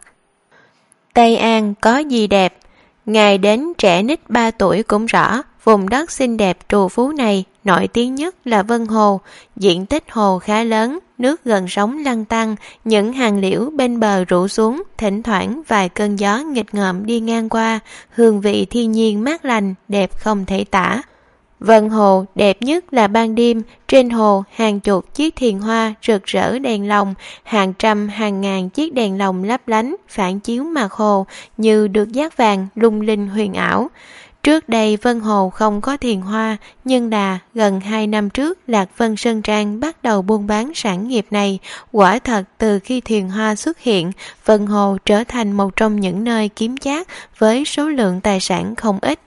Tây An có gì đẹp? Ngày đến trẻ nít 3 tuổi cũng rõ, vùng đất xinh đẹp trù phú này nổi tiếng nhất là Vân Hồ. Diện tích hồ khá lớn, nước gần sóng lăn tăn, những hàng liễu bên bờ rủ xuống, thỉnh thoảng vài cơn gió nghịch ngợm đi ngang qua, hương vị thiên nhiên mát lành, đẹp không thể tả. Vân Hồ đẹp nhất là ban đêm, trên hồ hàng chục chiếc thuyền hoa rực rỡ đèn lồng, hàng trăm hàng ngàn chiếc đèn lồng lấp lánh phản chiếu mặt hồ như được dát vàng lung linh huyền ảo. Trước đây Vân Hồ không có thuyền hoa, nhưng là gần 2 năm trước Lạc Vân Sơn Trang bắt đầu buôn bán sản nghiệp này. Quả thật từ khi thuyền hoa xuất hiện, Vân Hồ trở thành một trong những nơi kiếm chác với số lượng tài sản không ít.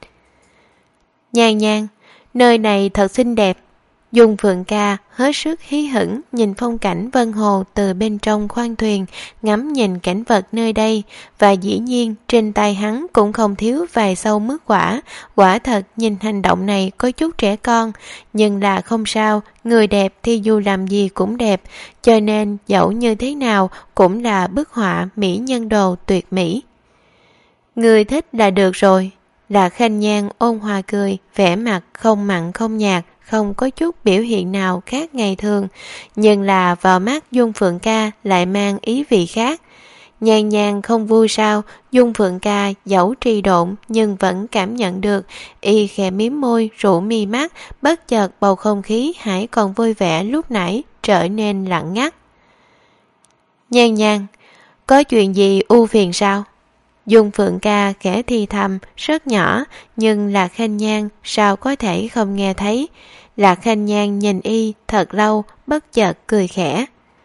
Nhan Nhan, nơi này thật xinh đẹp. Dung Phượng Ca hết sức hí hửng nhìn phong cảnh Vân Hồ từ bên trong khoang thuyền, ngắm nhìn cảnh vật nơi đây, và dĩ nhiên trên tay hắn cũng không thiếu vài sâu mứt quả. Quả thật nhìn hành động này có chút trẻ con, nhưng là không sao, người đẹp thì dù làm gì cũng đẹp, cho nên dẫu như thế nào cũng là bức họa mỹ nhân đồ tuyệt mỹ. Người thích là được rồi. Là Khanh Nhan ôn hòa cười, vẻ mặt không mặn không nhạt, không có chút biểu hiện nào khác ngày thường, nhưng là vào mắt Dung Phượng Ca lại mang ý vị khác. Nhan Nhan không vui sao? Dung Phượng Ca dẫu trì độn nhưng vẫn cảm nhận được, y khẽ mím môi rũ mi mắt, bất chợt bầu không khí hãy còn vui vẻ lúc nãy trở nên lặng ngắt. Nhan Nhan, có chuyện gì ưu phiền sao? Dung Phượng Ca khẽ thì thầm rất nhỏ, nhưng Lạc Khanh Nhan sao có thể không nghe thấy. Lạc Khanh Nhan nhìn y thật lâu, bất chợt cười khẽ.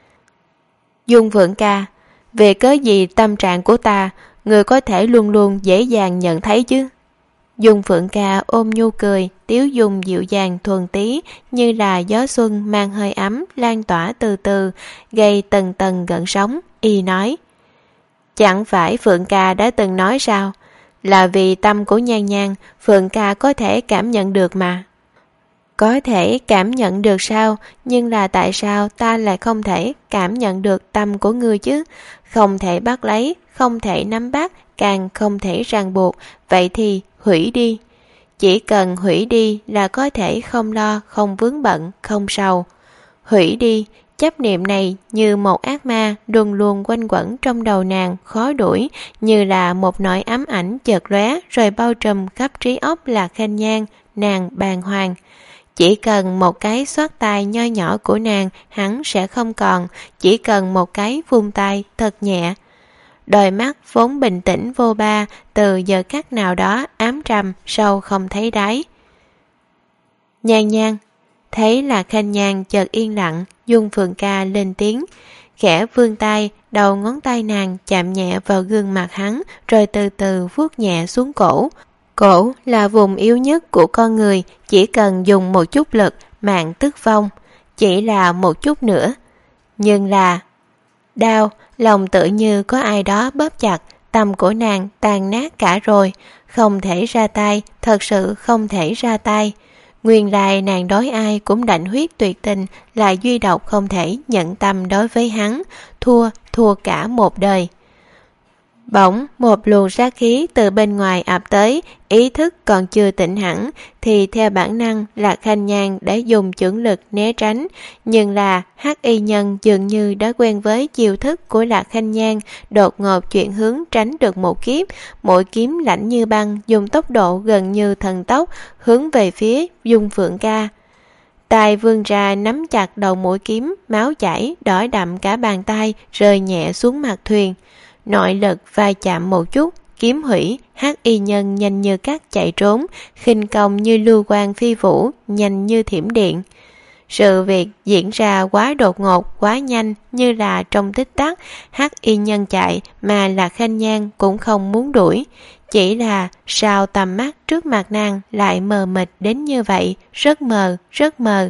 Dung Phượng Ca, về cớ gì tâm trạng của ta, người có thể luôn luôn dễ dàng nhận thấy chứ? Dung Phượng Ca ôm nhu cười, tiếu dung dịu dàng thuần tí, như là gió xuân mang hơi ấm lan tỏa từ từ, gây tầng tầng gợn sóng. Y nói, chẳng phải Phượng Ca đã từng nói sao, là vì tâm của Nhan Nhan, Phượng Ca có thể cảm nhận được mà. Có thể cảm nhận được sao, nhưng là tại sao ta lại không thể cảm nhận được tâm của ngươi chứ? Không thể bắt lấy, không thể nắm bắt, càng không thể ràng buộc, vậy thì hủy đi. Chỉ cần hủy đi là có thể không lo, không vướng bận, không sầu. Hủy đi, chấp niệm này như một ác ma luôn luôn quanh quẩn trong đầu nàng, khó đuổi, như là một nỗi ám ảnh chợt lóe rồi bao trùm khắp trí óc Lạc Khanh Nhan. Nàng bàng hoàng. Chỉ cần một cái xoát tay nho nhỏ của nàng hắn sẽ không còn, chỉ cần một cái vung tay thật nhẹ. Đôi mắt vốn bình tĩnh vô ba, từ giờ khắc nào đó ám trầm sâu không thấy đáy. Nhan Nhan. Thấy là Khanh Nhan chợt yên lặng, Dung Phượng Ca lên tiếng, khẽ vươn tay, đầu ngón tay nàng chạm nhẹ vào gương mặt hắn, rồi từ từ vuốt nhẹ xuống cổ. Cổ là vùng yếu nhất của con người, chỉ cần dùng một chút lực, mạng tức vong, chỉ là một chút nữa. Nhưng là đau, lòng tự như có ai đó bóp chặt, tâm của nàng tan nát cả rồi, không thể ra tay, thật sự không thể ra tay. Nguyên lai nàng đối ai cũng đảnh huyết tuyệt tình, là duy độc không thể nhận tâm đối với hắn, thua cả một đời. Bỗng một luồng sát khí từ bên ngoài ập tới, ý thức còn chưa tỉnh hẳn thì theo bản năng Lạc Khanh Nhan đã dùng chưởng lực né tránh, nhưng là Hắc Y Nhân dường như đã quen với chiêu thức của Lạc Khanh Nhan, đột ngột chuyển hướng tránh được một kiếp, mỗi kiếm lạnh như băng, dùng tốc độ gần như thần tốc hướng về phía Dung Phượng Ca. Tay vươn ra nắm chặt đầu mũi kiếm, máu chảy đỏ đậm cả bàn tay, rơi nhẹ xuống mặt thuyền. Nội lực va chạm một chút, kiếm hủy, Hắc Y Nhân nhanh như cắt chạy trốn, khinh công như lưu quang phi vũ, nhanh như thiểm điện. Sự việc diễn ra quá đột ngột, quá nhanh, như là trong tích tắc, Hắc Y Nhân chạy mà Lạc Khanh Nhan cũng không muốn đuổi. Chỉ là sao tầm mắt trước mặt nàng lại mờ mịt đến như vậy, rất mờ, rất mờ.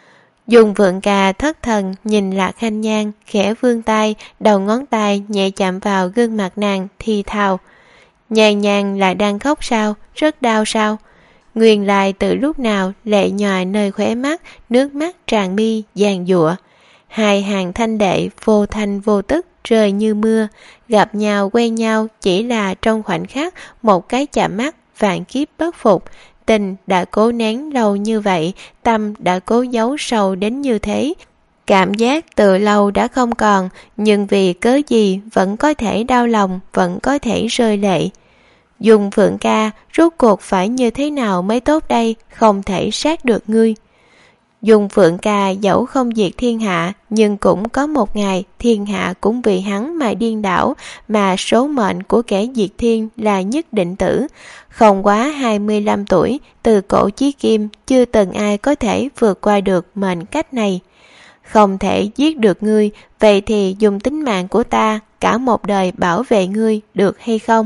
Dung Phượng Ca thất thần nhìn Lạc Khanh Nhan, khẽ vươn tay, đầu ngón tay nhẹ chạm vào gương mặt nàng, thì thào. Nhan Nhan là đang khóc sao, rất đau sao? Nguyên lai từ lúc nào lệ nhòa nơi khóe mắt, nước mắt tràn mi, giàn giụa. Hai hàng thanh đệ vô thanh vô tức rơi như mưa, gặp nhau quen nhau chỉ là trong khoảnh khắc, một cái chạm mắt, vạn kiếp bất phục. Tình đã cố nén lâu như vậy, tâm đã cố giấu sâu đến như thế. Cảm giác từ lâu đã không còn, nhưng vì cớ gì vẫn có thể đau lòng, vẫn có thể rơi lệ. Dung Phượng Ca, rốt cuộc phải như thế nào mới tốt đây, không thể sát được ngươi. Dung Phượng Ca dẫu không diệt thiên hạ, nhưng cũng có một ngày thiên hạ cũng vì hắn mà điên đảo, mà số mệnh của kẻ diệt thiên là nhất định tử. Không quá 25 tuổi, từ cổ chí kim, chưa từng ai có thể vượt qua được mệnh cách này. Không thể giết được ngươi, vậy thì dùng tính mạng của ta cả một đời bảo vệ ngươi được hay không?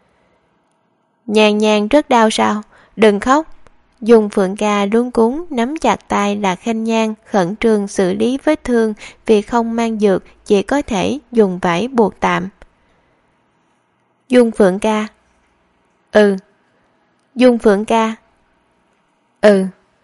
Nhan Nhan rất đau sao? Đừng khóc. Dung Phượng Ca luống cuống nắm chặt tay Lạc Khanh Nhan, khẩn trương xử lý vết thương, vì không mang dược chỉ có thể dùng vải buộc tạm. Dung Phượng Ca. Ừ. Dung Phượng Ca. Ừ.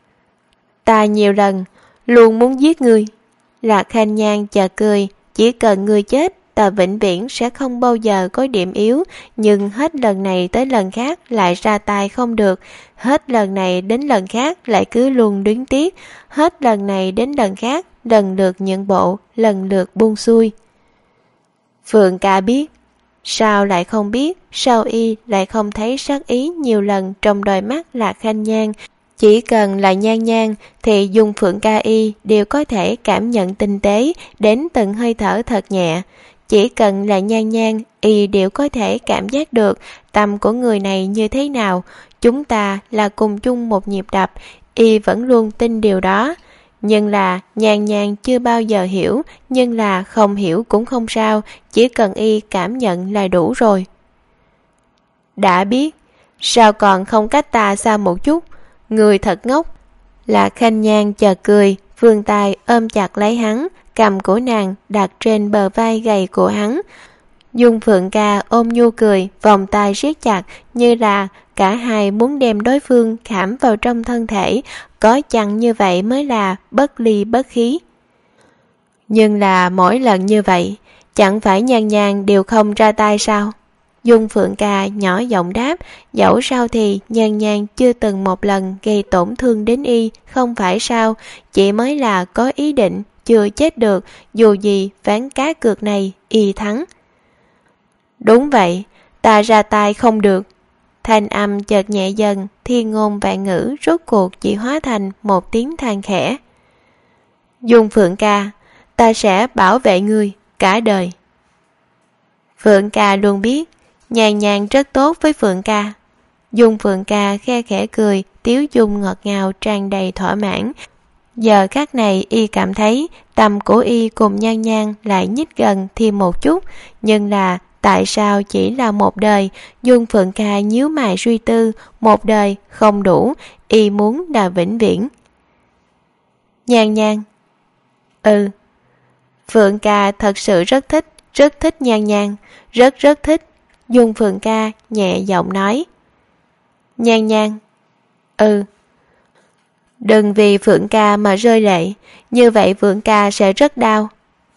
Ta nhiều lần luôn muốn giết ngươi. Lạc Khanh Nhan chợt cười, chỉ cần ngươi chết, ta vĩnh viễn sẽ không bao giờ có điểm yếu, nhưng hết lần này tới lần khác lại ra tay không được, hết lần này đến lần khác lại cứ luôn luyến tiếc, hết lần này đến lần khác, lần lượt nhượng bộ, lần lượt buông xuôi. Phượng Ca biết. Sao lại không biết, sao y lại không thấy sát ý nhiều lần trong đôi mắt Lạc Khanh Nhan. Chỉ cần là Nhan Nhan thì Dung Phượng Ca y đều có thể cảm nhận tinh tế đến từng hơi thở thật nhẹ. Chỉ cần là Nhan Nhan y đều có thể cảm giác được tâm của người này như thế nào. Chúng ta là cùng chung một nhịp đập, y vẫn luôn tin điều đó. Nhưng là Nhan Nhan chưa bao giờ hiểu, nhưng là không hiểu cũng không sao, chỉ cần y cảm nhận là đủ rồi. Đã biết, sao còn không cách ta xa một chút? Người thật ngốc. Lạc Khanh Nhan chợt cười, vươn tay ôm chặt lấy hắn, cầm của nàng đặt trên bờ vai gầy của hắn. Dung Phượng Ca ôm nhu cười, vòng tay siết chặt, như là cả hai muốn đem đối phương khảm vào trong thân thể, có chăng như vậy mới là bất ly bất khí. Nhưng là mỗi lần như vậy, chẳng phải Nhan Nhan đều không ra tay sao? Dung Phượng Ca nhỏ giọng đáp, dẫu sao thì Nhan Nhan chưa từng một lần gây tổn thương đến y, không phải sao, chỉ mới là có ý định, chưa chết được, dù gì ván cá cược này y thắng. Đúng vậy, ta ra tay không được. Thanh âm chợt nhẹ dần, thiên ngôn vạn ngữ rốt cuộc chỉ hóa thành một tiếng than khẽ. Dung Phượng Ca, ta sẽ bảo vệ ngươi cả đời. Phượng Ca luôn biết Nhan Nhan rất tốt với Phượng Ca. Dung Phượng Ca khe khẽ cười, tiếu dung ngọt ngào tràn đầy thỏa mãn. Giờ khắc này y cảm thấy tâm của y cùng Nhan Nhan lại nhích gần thêm một chút, nhưng là tại sao chỉ là một đời? Dung Phượng Ca nhíu mày suy tư, một đời không đủ, y muốn là vĩnh viễn. Nhan Nhan. Ừ. Phượng Ca thật sự rất thích Nhan Nhan, rất thích. Dung Phượng Ca nhẹ giọng nói. Nhan Nhan. Ừ. Đừng vì Phượng Ca mà rơi lệ, như vậy Phượng Ca sẽ rất đau.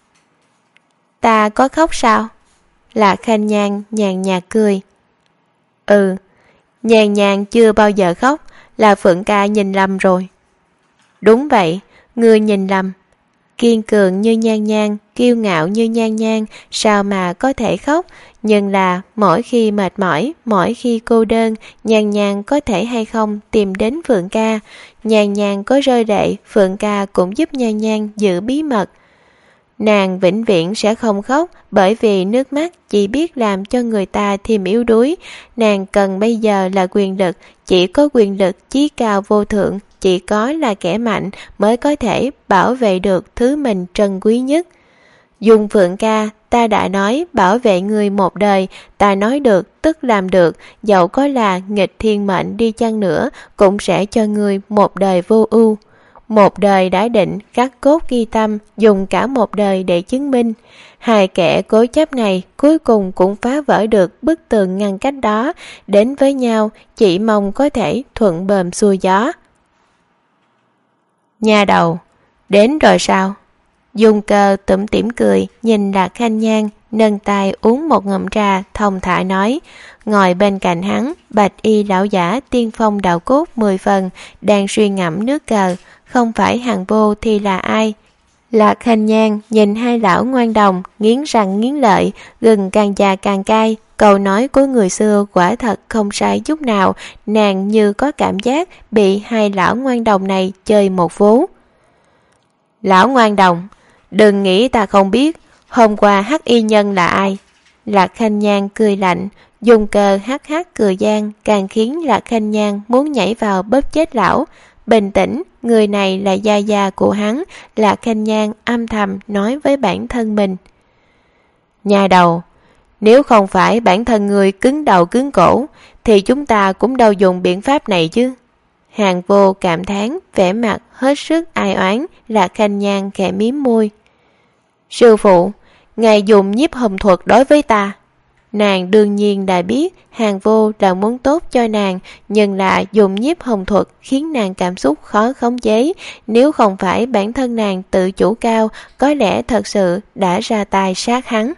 Ta có khóc sao? Lạc Khanh Nhan nhàn nhạt cười. Ừ. Nhan Nhan chưa bao giờ khóc, là Phượng Ca nhìn lầm rồi. Đúng vậy, ngươi nhìn lầm. Kiên cường như Nhan Nhan, kiêu ngạo như Nhan Nhan, sao mà có thể khóc? Nhưng là mỗi khi mệt mỏi, mỗi khi cô đơn, Nhan Nhan có thể hay không tìm đến Phượng Ca. Nhan Nhan có rơi lệ, Phượng Ca cũng giúp Nhan Nhan giữ bí mật. Nàng vĩnh viễn sẽ không khóc, bởi vì nước mắt chỉ biết làm cho người ta thêm yếu đuối. Nàng cần bây giờ là quyền lực, chỉ có quyền lực chí cao vô thượng, chỉ có là kẻ mạnh mới có thể bảo vệ được thứ mình trân quý nhất. Dung Phượng Ca, ta đã nói bảo vệ người một đời, ta nói được tức làm được, dẫu có là nghịch thiên mệnh đi chăng nữa, cũng sẽ cho người một đời vô ưu. Một đời đã định, khắc cốt ghi tâm, dùng cả một đời để chứng minh. Hai kẻ cố chấp này cuối cùng cũng phá vỡ được bức tường ngăn cách đó, đến với nhau chỉ mong có thể thuận bờm xuôi gió. Nhà đầu, đến rồi sao? Dung Cơ tủm tỉm cười, nhìn Lạc Khanh Nhan, nâng tay uống một ngụm trà, thông thả nói. Ngồi bên cạnh hắn, bạch y lão giả tiên phong đạo cốt 10 phần, đang suy ngẫm nước cờ, không phải Hàn Vô thì là ai? Lạc Khanh Nhan nhìn hai lão ngoan đồng, nghiến răng nghiến lợi, gừng càng già càng cay. Câu nói của người xưa quả thật không sai chút nào, nàng như có cảm giác bị hai lão ngoan đồng này chơi một vố. Lão ngoan đồng, đừng nghĩ ta không biết, hôm qua hắc y nhân là ai? Lạc Khanh Nhan cười lạnh, Dung Cơ hắc hắc cười gian, càng khiến Lạc Khanh Nhan muốn nhảy vào bóp chết lão. Bình tĩnh, người này là gia gia của hắn, Lạc Khanh Nhan âm thầm nói với bản thân mình. Nhà đầu, nếu không phải bản thân người cứng đầu cứng cổ, thì chúng ta cũng đâu dùng biện pháp này chứ. Hàn Vô cảm thán, vẻ mặt hết sức ai oán, Lạc Khanh Nhan khẽ mím môi. Sư phụ, ngài dùng nhiếp hồng thuật đối với ta. Nàng đương nhiên đã biết Hàn Vô là muốn tốt cho nàng, nhưng là dùng nhiếp hồng thuật khiến nàng cảm xúc khó khống chế. Nếu không phải bản thân nàng tự chủ cao, có lẽ thật sự đã ra tay sát hắn.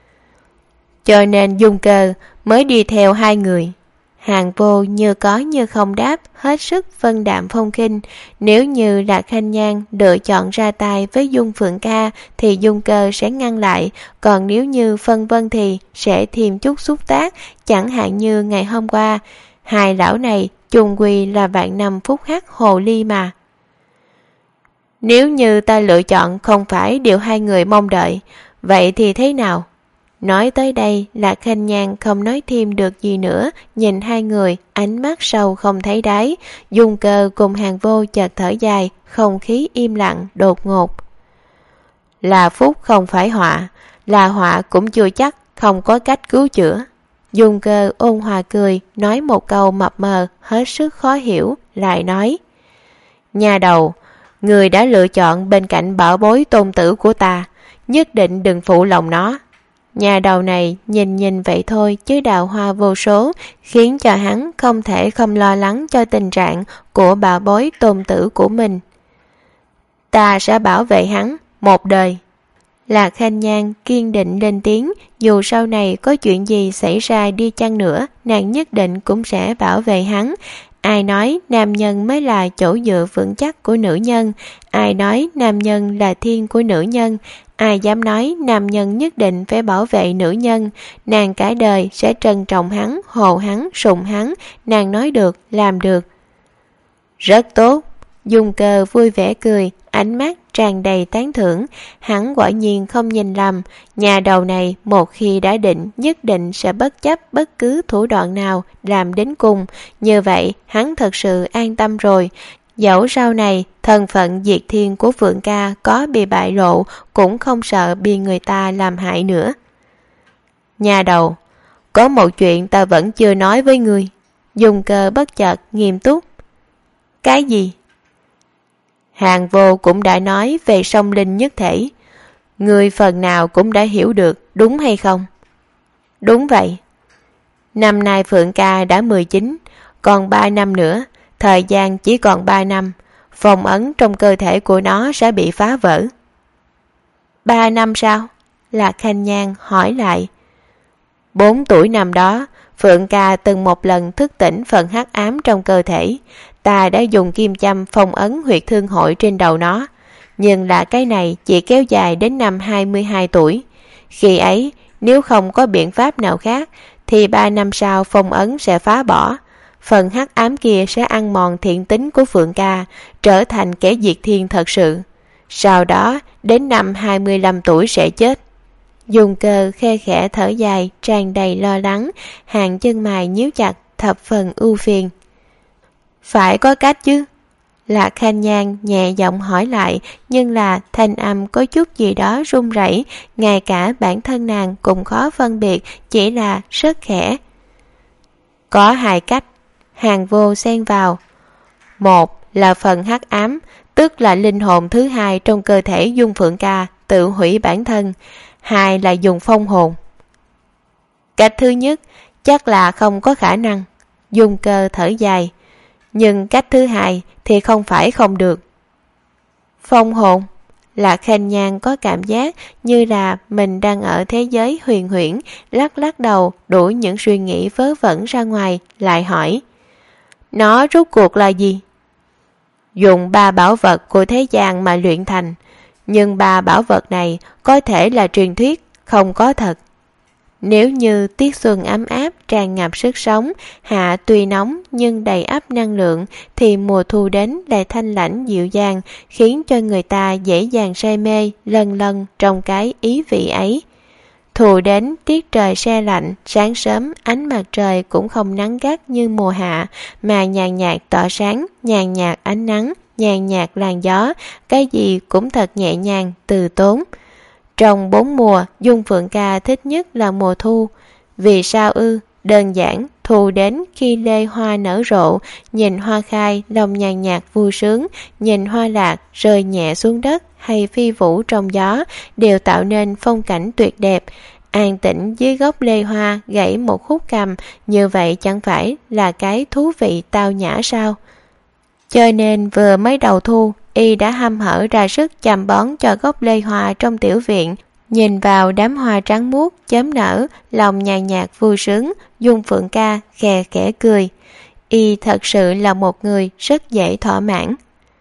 Cho nên Dung Cơ mới đi theo hai người. Hàn Vô như có như không đáp, hết sức vân đạm phong khinh. Nếu như Lạc Khanh Nhan lựa chọn ra tay với Dung Phượng Ca thì Dung Cơ sẽ ngăn lại, còn nếu như phân vân thì sẽ thêm chút xúc tác, chẳng hạn như ngày hôm qua. Hai lão này chung quy là vạn năm phúc hắc hồ ly mà. Nếu như ta lựa chọn không phải điều hai người mong đợi, vậy thì thế nào? Nói tới đây, Lạc Khanh Nhan không nói thêm được gì nữa, nhìn hai người, ánh mắt sâu không thấy đáy. Dung Cơ cùng Hàn Vô chợt thở dài, không khí im lặng, đột ngột. Là phúc không phải họa, là họa cũng chưa chắc, không có cách cứu chữa. Dung Cơ ôn hòa cười, nói một câu mập mờ, hết sức khó hiểu, lại nói. Nhà đầu, người đã lựa chọn bên cạnh bảo bối tôn tử của ta, nhất định đừng phụ lòng nó. Nhà đầu này nhìn vậy thôi chứ đào hoa vô số, khiến cho hắn không thể không lo lắng cho tình trạng của bảo bối tôn tử của mình. Ta sẽ bảo vệ hắn một đời. Lạc Khanh Nhan kiên định lên tiếng, dù sau này có chuyện gì xảy ra đi chăng nữa, nàng nhất định cũng sẽ bảo vệ hắn. Ai nói nam nhân mới là chỗ dựa vững chắc của nữ nhân? Ai nói nam nhân là thiên của nữ nhân? Ai dám nói nam nhân nhất định phải bảo vệ nữ nhân? Nàng cả đời sẽ trân trọng hắn, hồ hắn, sùng hắn. Nàng nói được, làm được. Rất tốt. Dung Cơ vui vẻ cười, ánh mắt tràn đầy tán thưởng. Hắn quả nhiên không nhìn lầm, nhà đầu này một khi đã định nhất định sẽ bất chấp bất cứ thủ đoạn nào làm đến cùng. Như vậy hắn thật sự an tâm rồi. Dẫu sau này thân phận diệt thiên của Phượng ca có bị bại lộ, cũng không sợ bị người ta làm hại nữa. Nhà đầu, có một chuyện ta vẫn chưa nói với ngươi. Dung Cơ bất chợt nghiêm túc. Cái gì? Hàng Vô cũng đã nói về song linh nhất thể. Ngươi phần nào cũng đã hiểu được, đúng hay không? Đúng vậy. Năm nay Phượng ca đã 19, còn 3 năm nữa, thời gian chỉ còn 3 năm, phong ấn trong cơ thể của nó sẽ bị phá vỡ. 3 năm sao? Lạc Khanh Nhan hỏi lại. 4 tuổi năm đó, Phượng ca từng một lần thức tỉnh phần hắc ám trong cơ thể. Ta đã dùng kim châm phong ấn huyệt thương hội trên đầu nó. Nhưng là cái này chỉ kéo dài đến năm 22 tuổi. Khi ấy, nếu không có biện pháp nào khác, thì 3 năm sau phong ấn sẽ phá bỏ. Phần hắc ám kia sẽ ăn mòn thiện tính của Phượng ca, trở thành kẻ diệt thiên thật sự. Sau đó, đến năm 25 tuổi sẽ chết. Dung Cơ khe khẽ thở dài, tràn đầy lo lắng, hàng chân mày nhíu chặt, thập phần ưu phiền. Phải có cách chứ? Lạc Khanh Nhan nhẹ giọng hỏi lại, nhưng là thanh âm có chút gì đó run rẩy, ngay cả bản thân nàng cũng khó phân biệt, chỉ là rất khẽ. Có 2 cách, Hàng Vô xen vào. Một là phần hắc ám, tức là linh hồn thứ hai trong cơ thể Dung Phượng ca tự hủy bản thân. 2 là dùng phong hồn. Cách thứ nhất chắc là không có khả năng. Dung Cơ thở dài. Nhưng cách thứ hai thì không phải không được. Phong hồn? Lạc Khanh Nhan có cảm giác như là mình đang ở thế giới huyền huyễn, lắc lắc đầu đuổi những suy nghĩ vớ vẩn ra ngoài, lại hỏi. Nó rốt cuộc là gì? Dùng 3 bảo vật của thế gian mà luyện thành. Nhưng 3 bảo vật này có thể là truyền thuyết, không có thật. Nếu như tiết xuân ấm áp tràn ngập sức sống, hạ tuy nóng nhưng đầy ắp năng lượng, thì mùa thu đến lại thanh lãnh dịu dàng, khiến cho người ta dễ dàng say mê lần lần trong cái ý vị ấy. Thu đến tiết trời se lạnh, sáng sớm ánh mặt trời cũng không nắng gắt như mùa hạ, mà nhàn nhạt tỏa sáng, nhàn nhạt ánh nắng, nhàn nhạt làn gió, cái gì cũng thật nhẹ nhàng, từ tốn. Trong 4 mùa, Dung Phượng ca thích nhất là mùa thu. Vì sao ư? Đơn giản, thu đến khi lê hoa nở rộ, nhìn hoa khai, lòng nhàn nhạt vui sướng, nhìn hoa lạc rơi nhẹ xuống đất hay phi vũ trong gió, đều tạo nên phong cảnh tuyệt đẹp. An tĩnh dưới gốc lê hoa gãy một khúc cầm, như vậy chẳng phải là cái thú vị tao nhã sao? Cho nên vừa mới đầu thu, y đã hăm hở ra sức chăm bón cho gốc lê hoa trong tiểu viện. Nhìn vào đám hoa trắng muốt chớm nở, lòng nhàn nhạt vui sướng, Dung Phượng ca khè khẽ cười. Y thật sự là một người rất dễ thỏa mãn.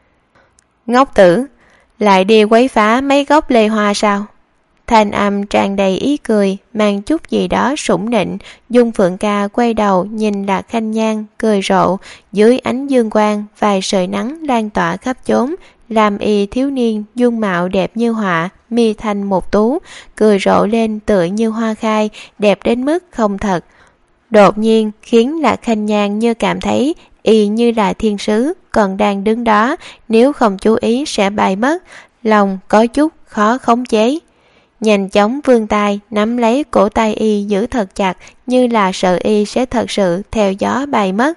Ngốc tử, lại đi quấy phá mấy gốc lê hoa sao? Thanh âm tràn đầy ý cười, mang chút gì đó sủng nịnh. Dung Phượng ca quay đầu nhìn Lạc Khanh Nhan, cười rộ. Dưới ánh dương quang, vài sợi nắng lan tỏa khắp chốn, làm y thiếu niên dung mạo đẹp như họa, mi thanh một tú, cười rộ lên tựa như hoa khai, đẹp đến mức không thật. Đột nhiên khiến Lạc Khanh Nhan như cảm thấy y như là thiên sứ, còn đang đứng đó, nếu không chú ý sẽ bay mất, lòng có chút khó khống chế. Nhanh chóng vươn tay nắm lấy cổ tay y giữ thật chặt, như là sợ y sẽ thật sự theo gió bay mất.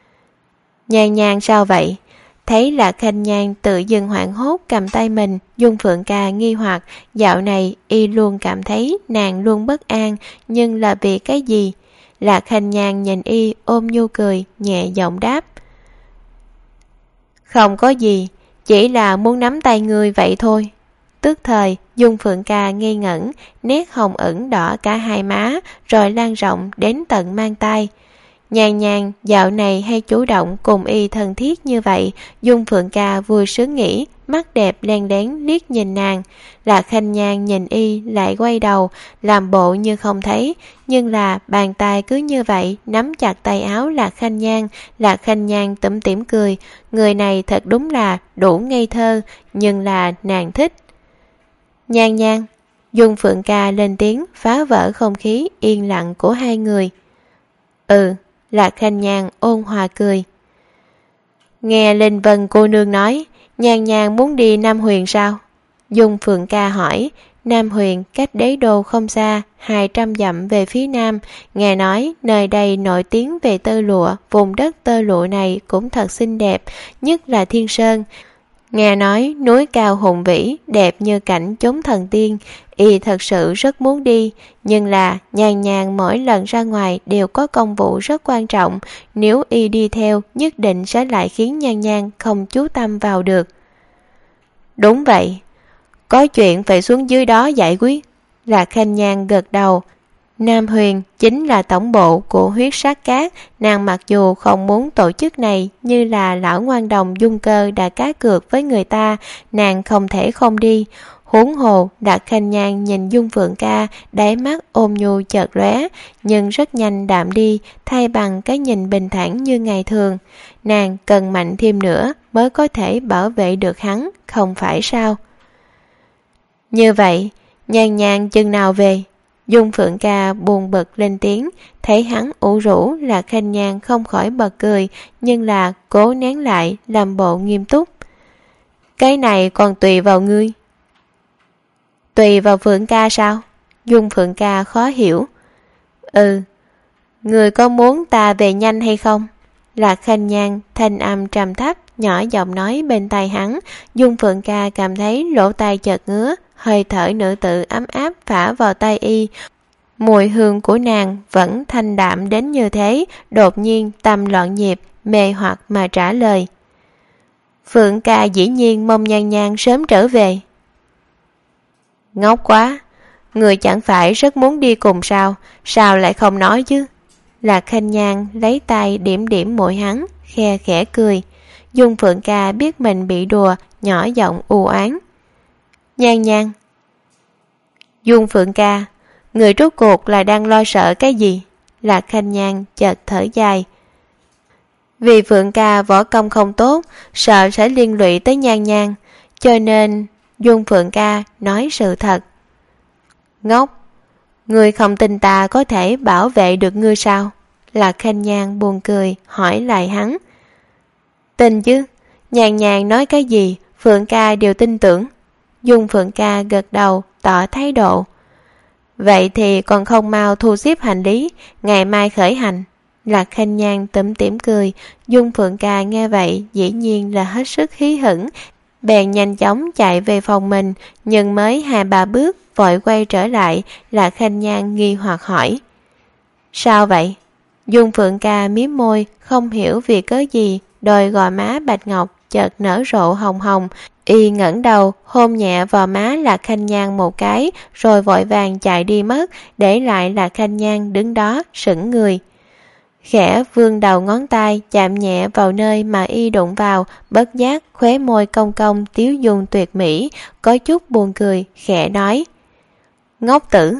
Nhan Nhan sao vậy? Thấy Lạc Khanh Nhan tự dưng hoảng hốt cầm tay mình, Dung Phượng ca nghi hoặc. Dạo này y luôn cảm thấy nàng luôn bất an, nhưng là vì cái gì? Lạc Khanh Nhan nhìn y ôm nhu cười, nhẹ giọng đáp. Không có gì, chỉ là muốn nắm tay ngươi vậy thôi. Tức thời, Dung Phượng ca ngây ngẩn, nét hồng ửng đỏ cả hai má, rồi lan rộng đến tận mang tay. Nhan Nhan dạo này hay chủ động cùng y thân thiết như vậy. Dung Phượng Ca vui sướng nghĩ, mắt đẹp len lén liếc nhìn nàng. Lạc Khanh Nhan nhìn y lại quay đầu, làm bộ như không thấy, nhưng là bàn tay cứ như vậy nắm chặt tay áo Lạc Khanh Nhan. Lạc Khanh Nhan tủm tỉm cười, người này thật đúng là đủ ngây thơ, nhưng là nàng thích. Nhan Nhan, Dung Phượng Ca lên tiếng phá vỡ không khí yên lặng của hai người. Ừ, Lạc Khanh Nhan ôn hòa cười. Nghe Linh Vân cô nương nói, Nhan Nhan muốn đi Nam Huyền sao? Dung Phượng Ca hỏi. Nam Huyền cách đế đô không xa, 200 dặm về phía nam. Nghe nói nơi đây nổi tiếng về tơ lụa, vùng đất tơ lụa này cũng thật xinh đẹp, nhất là Thiên Sơn. Nghe nói núi cao hùng vĩ, đẹp như cảnh chốn thần tiên, y thật sự rất muốn đi, nhưng là Nhan Nhan mỗi lần ra ngoài đều có công vụ rất quan trọng, nếu y đi theo nhất định sẽ lại khiến Nhan Nhan không chú tâm vào được. Đúng vậy, có chuyện phải xuống dưới đó giải quyết. Lạc Khanh Nhan gật đầu. Nam Huyền chính là tổng bộ của huyết sát cát, nàng mặc dù không muốn tổ chức này, như là lão ngoan đồng Dung Cơ đã cá cược với người ta, nàng không thể không đi. Huống hồ, Lạc Khanh Nhan nhìn Dung Phượng Ca, đáy mắt ôm nhu chợt lóe, nhưng rất nhanh đạm đi, thay bằng cái nhìn bình thản như ngày thường. Nàng cần mạnh thêm nữa mới có thể bảo vệ được hắn, không phải sao? Như vậy, Nhan Nhan chừng nào về? Dung Phượng Ca buồn bực lên tiếng, thấy hắn ủ rũ, Lạc Khanh Nhan không khỏi bật cười, nhưng là cố nén lại, làm bộ nghiêm túc. Cái này còn tùy vào ngươi. Tùy vào Phượng Ca sao? Dung Phượng Ca khó hiểu. Ừ, ngươi có muốn ta về nhanh hay không? Lạc Khanh Nhan thanh âm trầm thấp, nhỏ giọng nói bên tai hắn. Dung Phượng Ca cảm thấy lỗ tai chợt ngứa, hơi thở nữ tử ấm áp phả vào tay y. Mùi hương của nàng vẫn thanh đạm đến như thế, đột nhiên tâm loạn nhịp, mê hoặc mà trả lời. Phượng Ca dĩ nhiên mong Nhan Nhan sớm trở về. Ngốc quá, người chẳng phải rất muốn đi cùng sao, sao lại không nói chứ? Lạc Khanh Nhan lấy tay điểm điểm mũi hắn, khe khẽ cười. Dung Phượng Ca biết mình bị đùa, nhỏ giọng u oán. Nhan Nhan. Dung Phượng Ca, người rốt cuộc là đang lo sợ cái gì? Lạc Khanh Nhan chợt thở dài. Vì Phượng Ca võ công không tốt, sợ sẽ liên lụy tới Nhan Nhan, cho nên Dung Phượng Ca nói sự thật. Ngốc, ngươi không tin ta có thể bảo vệ được ngươi sao? Lạc Khanh Nhan buồn cười, hỏi lại hắn. Tin chứ, Nhan Nhan nói cái gì, Phượng Ca đều tin tưởng. Dung Phượng Ca gật đầu, tỏ thái độ. Vậy thì còn không mau thu xếp hành lý, ngày mai khởi hành. Lạc Khanh Nhan tủm tỉm cười. Dung Phượng Ca nghe vậy dĩ nhiên là hết sức hí hửng, bèn nhanh chóng chạy về phòng mình, nhưng mới 2-3 bước vội quay trở lại. Lạc Khanh Nhan nghi hoặc hỏi. Sao vậy? Dung Phượng Ca mím môi, không hiểu vì cớ gì, đôi gò má bạch ngọc chợt nở rộ hồng hồng. Y ngẩng đầu hôn nhẹ vào má Lạc Khanh Nhan một cái, rồi vội vàng chạy đi mất, để lại Lạc Khanh Nhan đứng đó sững người. Khẽ vươn đầu ngón tay chạm nhẹ vào nơi mà y đụng vào, bất giác khóe môi cong cong tiếu dung tuyệt mỹ, có chút buồn cười, khẽ nói. Ngốc tử.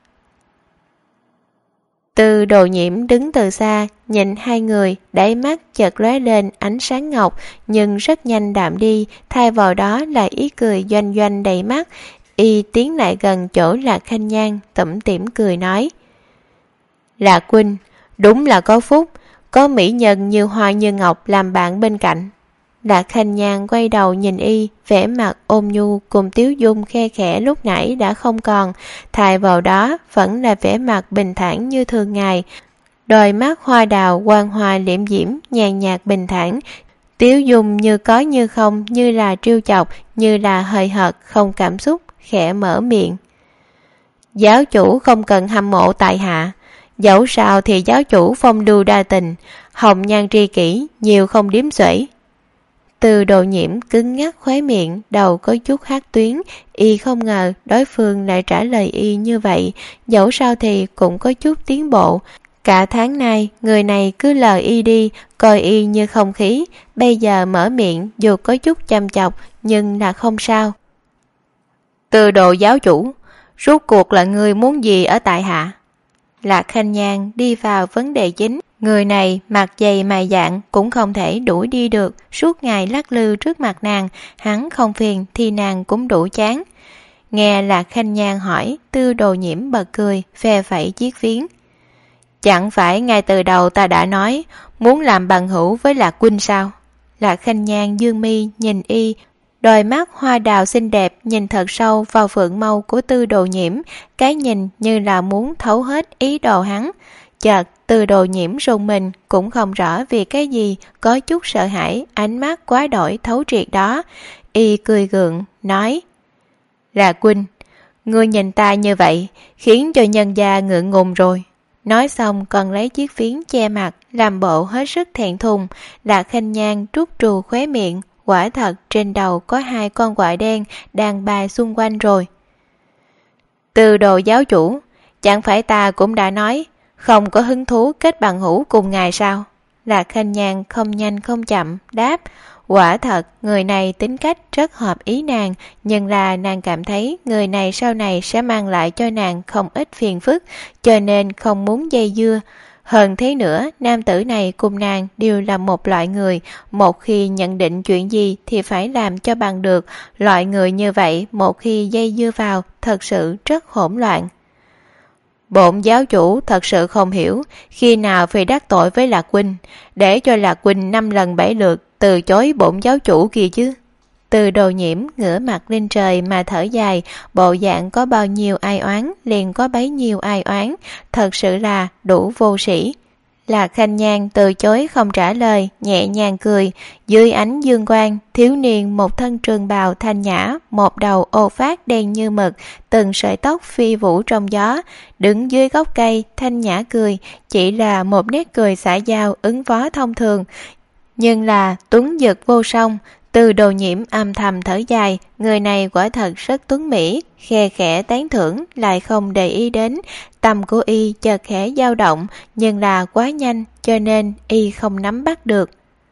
Từ Đồ Nhiễm đứng từ xa, nhìn hai người, đáy mắt chợt lóe lên ánh sáng ngọc, nhưng rất nhanh đạm đi, thay vào đó là ý cười doanh doanh đầy mắt. Y tiến lại gần chỗ Lạc Khanh Nhan, tủm tỉm cười nói. Lạc huynh, đúng là có phúc, có mỹ nhân như hoa như ngọc làm bạn bên cạnh. Lạc Khanh Nhan quay đầu nhìn y, vẻ mặt ôn nhu cùng tiếu dung khe khẽ lúc nãy đã không còn, thay vào đó vẫn là vẻ mặt bình thản như thường ngày. Đôi mắt hoa đào quang hoa liễm diễm, nhàn nhạt bình thản, tiếu dung như có như không, như là trêu chọc, như là hời hợt, không cảm xúc, khẽ mở miệng. Giáo chủ không cần hâm mộ tại hạ, dẫu sao thì giáo chủ phong lưu đa tình, hồng nhan tri kỷ, nhiều không đếm xuể. Từ Đồ Nhiễm cứng ngắc khóe miệng, đầu có chút hát tuyến, y không ngờ đối phương lại trả lời y như vậy, dẫu sao thì cũng có chút tiến bộ. Cả tháng nay, người này cứ lờ y đi, coi y như không khí, bây giờ mở miệng dù có chút chăm chọc, nhưng là không sao. Từ Đồ giáo chủ, rốt cuộc là ngươi muốn gì ở tại hạ? Lạc Khanh Nhan đi vào vấn đề chính. Người này mặt dày mày dạn cũng không thể đuổi đi được, suốt ngày lắc lư trước mặt nàng, hắn không phiền thì nàng cũng đủ chán. Nghe Lạc Khanh Nhan hỏi, Tư Đồ Nhiễm bật cười, phe phẩy chiếc phiến. Chẳng phải ngay từ đầu ta đã nói muốn làm bằng hữu với Lạc huynh sao? Lạc Khanh Nhan dương mi nhìn y, đôi mắt hoa đào xinh đẹp nhìn thật sâu vào phượng mâu của Tư Đồ Nhiễm, cái nhìn như là muốn thấu hết ý đồ hắn. Chợt Tư Đồ Nhiễm rùng mình, cũng không rõ vì cái gì, có chút sợ hãi ánh mắt quá đổi thấu triệt đó. Y cười gượng nói: Lạc huynh, ngươi nhìn ta như vậy khiến cho nhân gia ngượng ngùng rồi. Nói xong còn lấy chiếc phiến che mặt, làm bộ hết sức thẹn thùng. Lạc Khanh Nhan trút trù khóe miệng, quả thật trên đầu có 2 con quạ đen đang bay xung quanh rồi. Từ Đồ giáo chủ, chẳng phải ta cũng đã nói không có hứng thú kết bằng hữu cùng ngài sao? Lạc Khanh Nhan không nhanh không chậm đáp: Quả thật, người này tính cách rất hợp ý nàng, nhưng là nàng cảm thấy người này sau này sẽ mang lại cho nàng không ít phiền phức, cho nên không muốn dây dưa. Hơn thế nữa, nam tử này cùng nàng đều là một loại người, một khi nhận định chuyện gì thì phải làm cho bằng được. Loại người như vậy, một khi dây dưa vào, thật sự rất hỗn loạn. Bổn giáo chủ thật sự không hiểu khi nào phải đắc tội với Lạc huynh, để cho Lạc huynh 5 lần 7 lượt từ chối bổn giáo chủ kia chứ. Từ Đồ Nhiễm ngửa mặt lên trời mà thở dài, bộ dạng có bao nhiêu ai oán liền có bấy nhiêu ai oán, thật sự là đủ vô sĩ. Lạc Khanh Nhan từ chối không trả lời, nhẹ nhàng cười. Dưới ánh dương quang, thiếu niên một thân trường bào thanh nhã, một đầu ô phát đen như mực, từng sợi tóc phi vũ trong gió, đứng dưới gốc cây thanh nhã cười, chỉ là một nét cười xã giao ứng phó thông thường, nhưng là tuấn dực vô song. Từ Đồ Nhiễm âm thầm thở dài, người này quả thật rất tuấn mỹ, khe khẽ tán thưởng lại không để ý đến. Tâm của y chợt khẽ dao động, nhưng là quá nhanh cho nên y không nắm bắt được.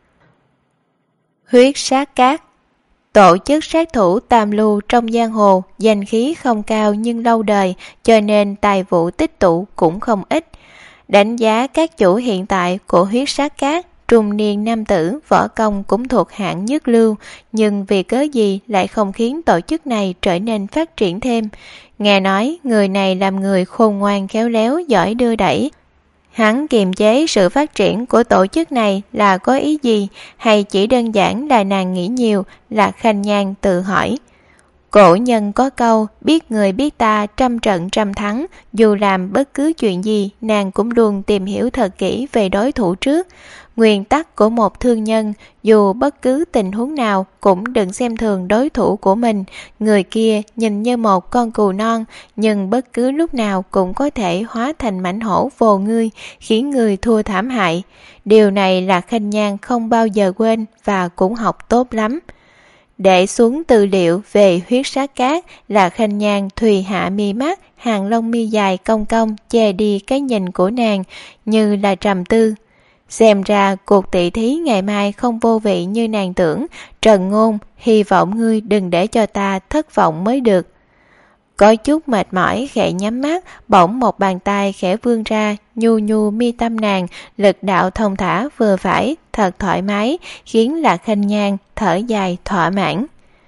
Huyết sát cát, tổ chức sát thủ tam lưu trong giang hồ, danh khí không cao nhưng lâu đời, cho nên tài vụ tích tụ cũng không ít. Đánh giá các chủ hiện tại của huyết sát cát, trung niên nam tử võ công cũng thuộc hạng nhất lưu, nhưng vì cớ gì lại không khiến tổ chức này trở nên phát triển thêm. Nghe nói người này làm người khôn ngoan khéo léo, giỏi đưa đẩy. Hắn kiềm chế sự phát triển của tổ chức này là có ý gì, hay chỉ đơn giản là nàng nghĩ nhiều? Lạc Khanh Nhan tự hỏi. Cổ nhân có câu, biết người biết ta, trăm trận trăm thắng. Dù làm bất cứ chuyện gì, nàng cũng luôn tìm hiểu thật kỹ về đối thủ trước. Nguyên tắc của một thương nhân, dù bất cứ tình huống nào cũng đừng xem thường đối thủ của mình. Người kia nhìn như một con cừu non, nhưng bất cứ lúc nào cũng có thể hóa thành mãnh hổ vồ ngươi, khiến người thua thảm hại. Điều này là Khanh Nhan không bao giờ quên và cũng học tốt lắm. Để xuống tư liệu về huyết sát cát, là Khanh Nhan thùy hạ mi mắt, hàng lông mi dài cong cong che đi cái nhìn của nàng, như là trầm tư. Xem ra cuộc tỷ thí ngày mai không vô vị như nàng tưởng. Trần Ngôn, hy vọng ngươi đừng để cho ta thất vọng mới được. Có chút mệt mỏi khẽ nhắm mắt, bỗng một bàn tay khẽ vươn ra, nhu nhu mi tâm nàng, lực đạo thông thả vừa phải, thật thoải mái, khiến Lạc Khanh Nhan thở dài thỏa mãn.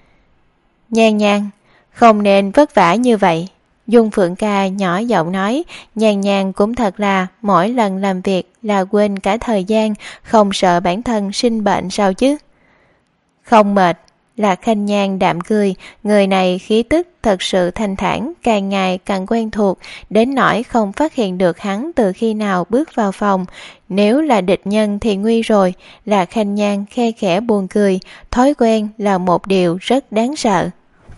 Nhan Nhan, không nên vất vả như vậy. Dung Phượng Ca nhỏ giọng nói, Nhan Nhan cũng thật là mỗi lần làm việc là quên cả thời gian, không sợ bản thân sinh bệnh sao chứ? Không mệt. Lạc Khanh Nhan đạm cười, người này khí tức thật sự thanh thản, càng ngày càng quen thuộc, đến nỗi không phát hiện được hắn từ khi nào bước vào phòng. Nếu là địch nhân thì nguy rồi. Lạc Khanh Nhan khe khẽ buồn cười, thói quen là một điều rất đáng sợ.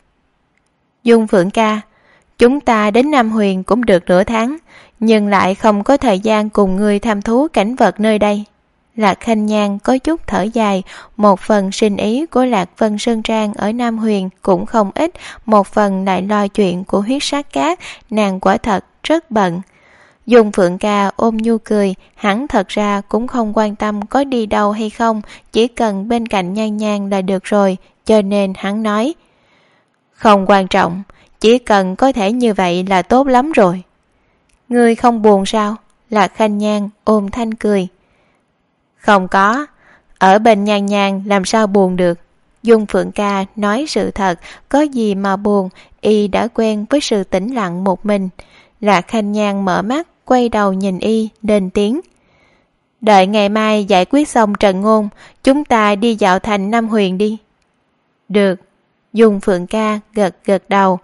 Dung Phượng Ca, chúng ta đến Nam Huyền cũng được nửa tháng, nhưng lại không có thời gian cùng ngươi tham thú cảnh vật nơi đây. Lạc Khanh Nhan có chút thở dài, một phần sinh ý của Lạc Vân Sơn Trang ở Nam Huyền cũng không ít, một phần lại lo chuyện của huyết sát cát, nàng quả thật rất bận. Dung Phượng Ca ôm nhu cười, hắn thật ra cũng không quan tâm có đi đâu hay không, chỉ cần bên cạnh Nhan Nhan là được rồi, cho nên hắn nói: không quan trọng, chỉ cần có thể như vậy là tốt lắm rồi. Ngươi không buồn sao? Lạc Khanh Nhan ôm thanh cười. Không có, ở bên Nhan Nhan làm sao buồn được. Dung Phượng Ca nói sự thật, có gì mà buồn, y đã quen với sự tĩnh lặng một mình. Lạc Khanh Nhan mở mắt, quay đầu nhìn y, lên tiếng. Đợi ngày mai giải quyết xong Trần Ngôn, chúng ta đi dạo thành Nam Huyền đi. Được. Dung Phượng Ca gật gật đầu.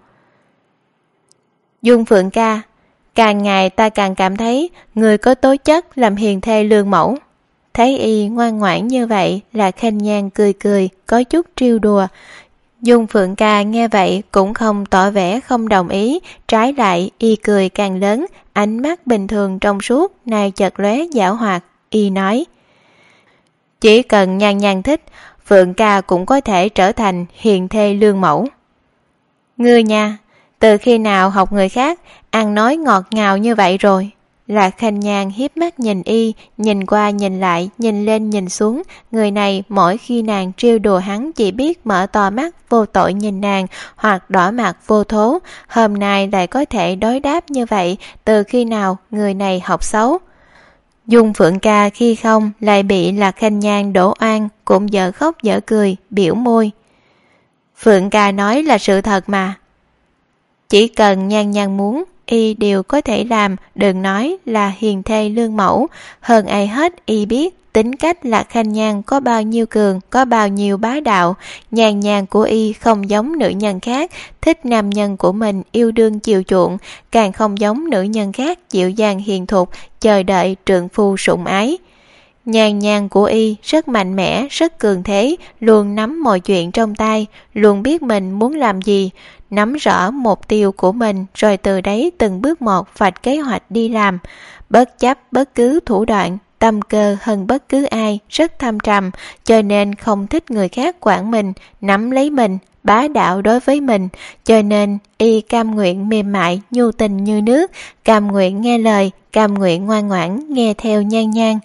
Dung Phượng Ca, càng ngày ta càng cảm thấy người có tố chất làm hiền thê lương mẫu. Thấy y ngoan ngoãn như vậy, là Khanh Nhan cười cười, có chút trêu đùa. Dung Phượng Ca nghe vậy cũng không tỏ vẻ không đồng ý, trái lại y cười càng lớn, ánh mắt bình thường trong suốt, này chợt lóe giảo hoạt, y nói. Chỉ cần Nhan Nhan thích, Phượng Ca cũng có thể trở thành hiền thê lương mẫu. Ngươi nha, từ khi nào học người khác ăn nói ngọt ngào như vậy rồi? Lạc Khanh Nhan hiếp mắt nhìn y, nhìn qua nhìn lại, nhìn lên nhìn xuống. Người này mỗi khi nàng trêu đùa hắn chỉ biết mở to mắt vô tội nhìn nàng, hoặc đỏ mặt vô thố. Hôm nay lại có thể đối đáp như vậy, từ khi nào người này học xấu? Dung Phượng Ca khi không lại bị Lạc Khanh Nhan đổ oan, cũng dở khóc dở cười, biểu môi. Phượng Ca nói là sự thật mà. Chỉ cần Nhan Nhan muốn, y đều có thể làm, đừng nói là hiền thê lương mẫu. Hơn ai hết y biết tính cách Lạc Khanh Nhan có bao nhiêu cường, có bao nhiêu bá đạo. Nhan Nhan của y không giống nữ nhân khác, thích nam nhân của mình yêu đương chiều chuộng, càng không giống nữ nhân khác dịu dàng hiền thục, chờ đợi trượng phu sủng ái. Nhan Nhan của y rất mạnh mẽ, rất cường thế, luôn nắm mọi chuyện trong tay, luôn biết mình muốn làm gì, nắm rõ mục tiêu của mình, rồi từ đấy từng bước một vạch kế hoạch đi làm, bất chấp bất cứ thủ đoạn, tâm cơ hơn bất cứ ai, rất thâm trầm, cho nên không thích người khác quản mình, nắm lấy mình, bá đạo đối với mình, cho nên y cam nguyện mềm mại, nhu tình như nước, cam nguyện nghe lời, cam nguyện ngoan ngoãn nghe theo Nhan Nhan.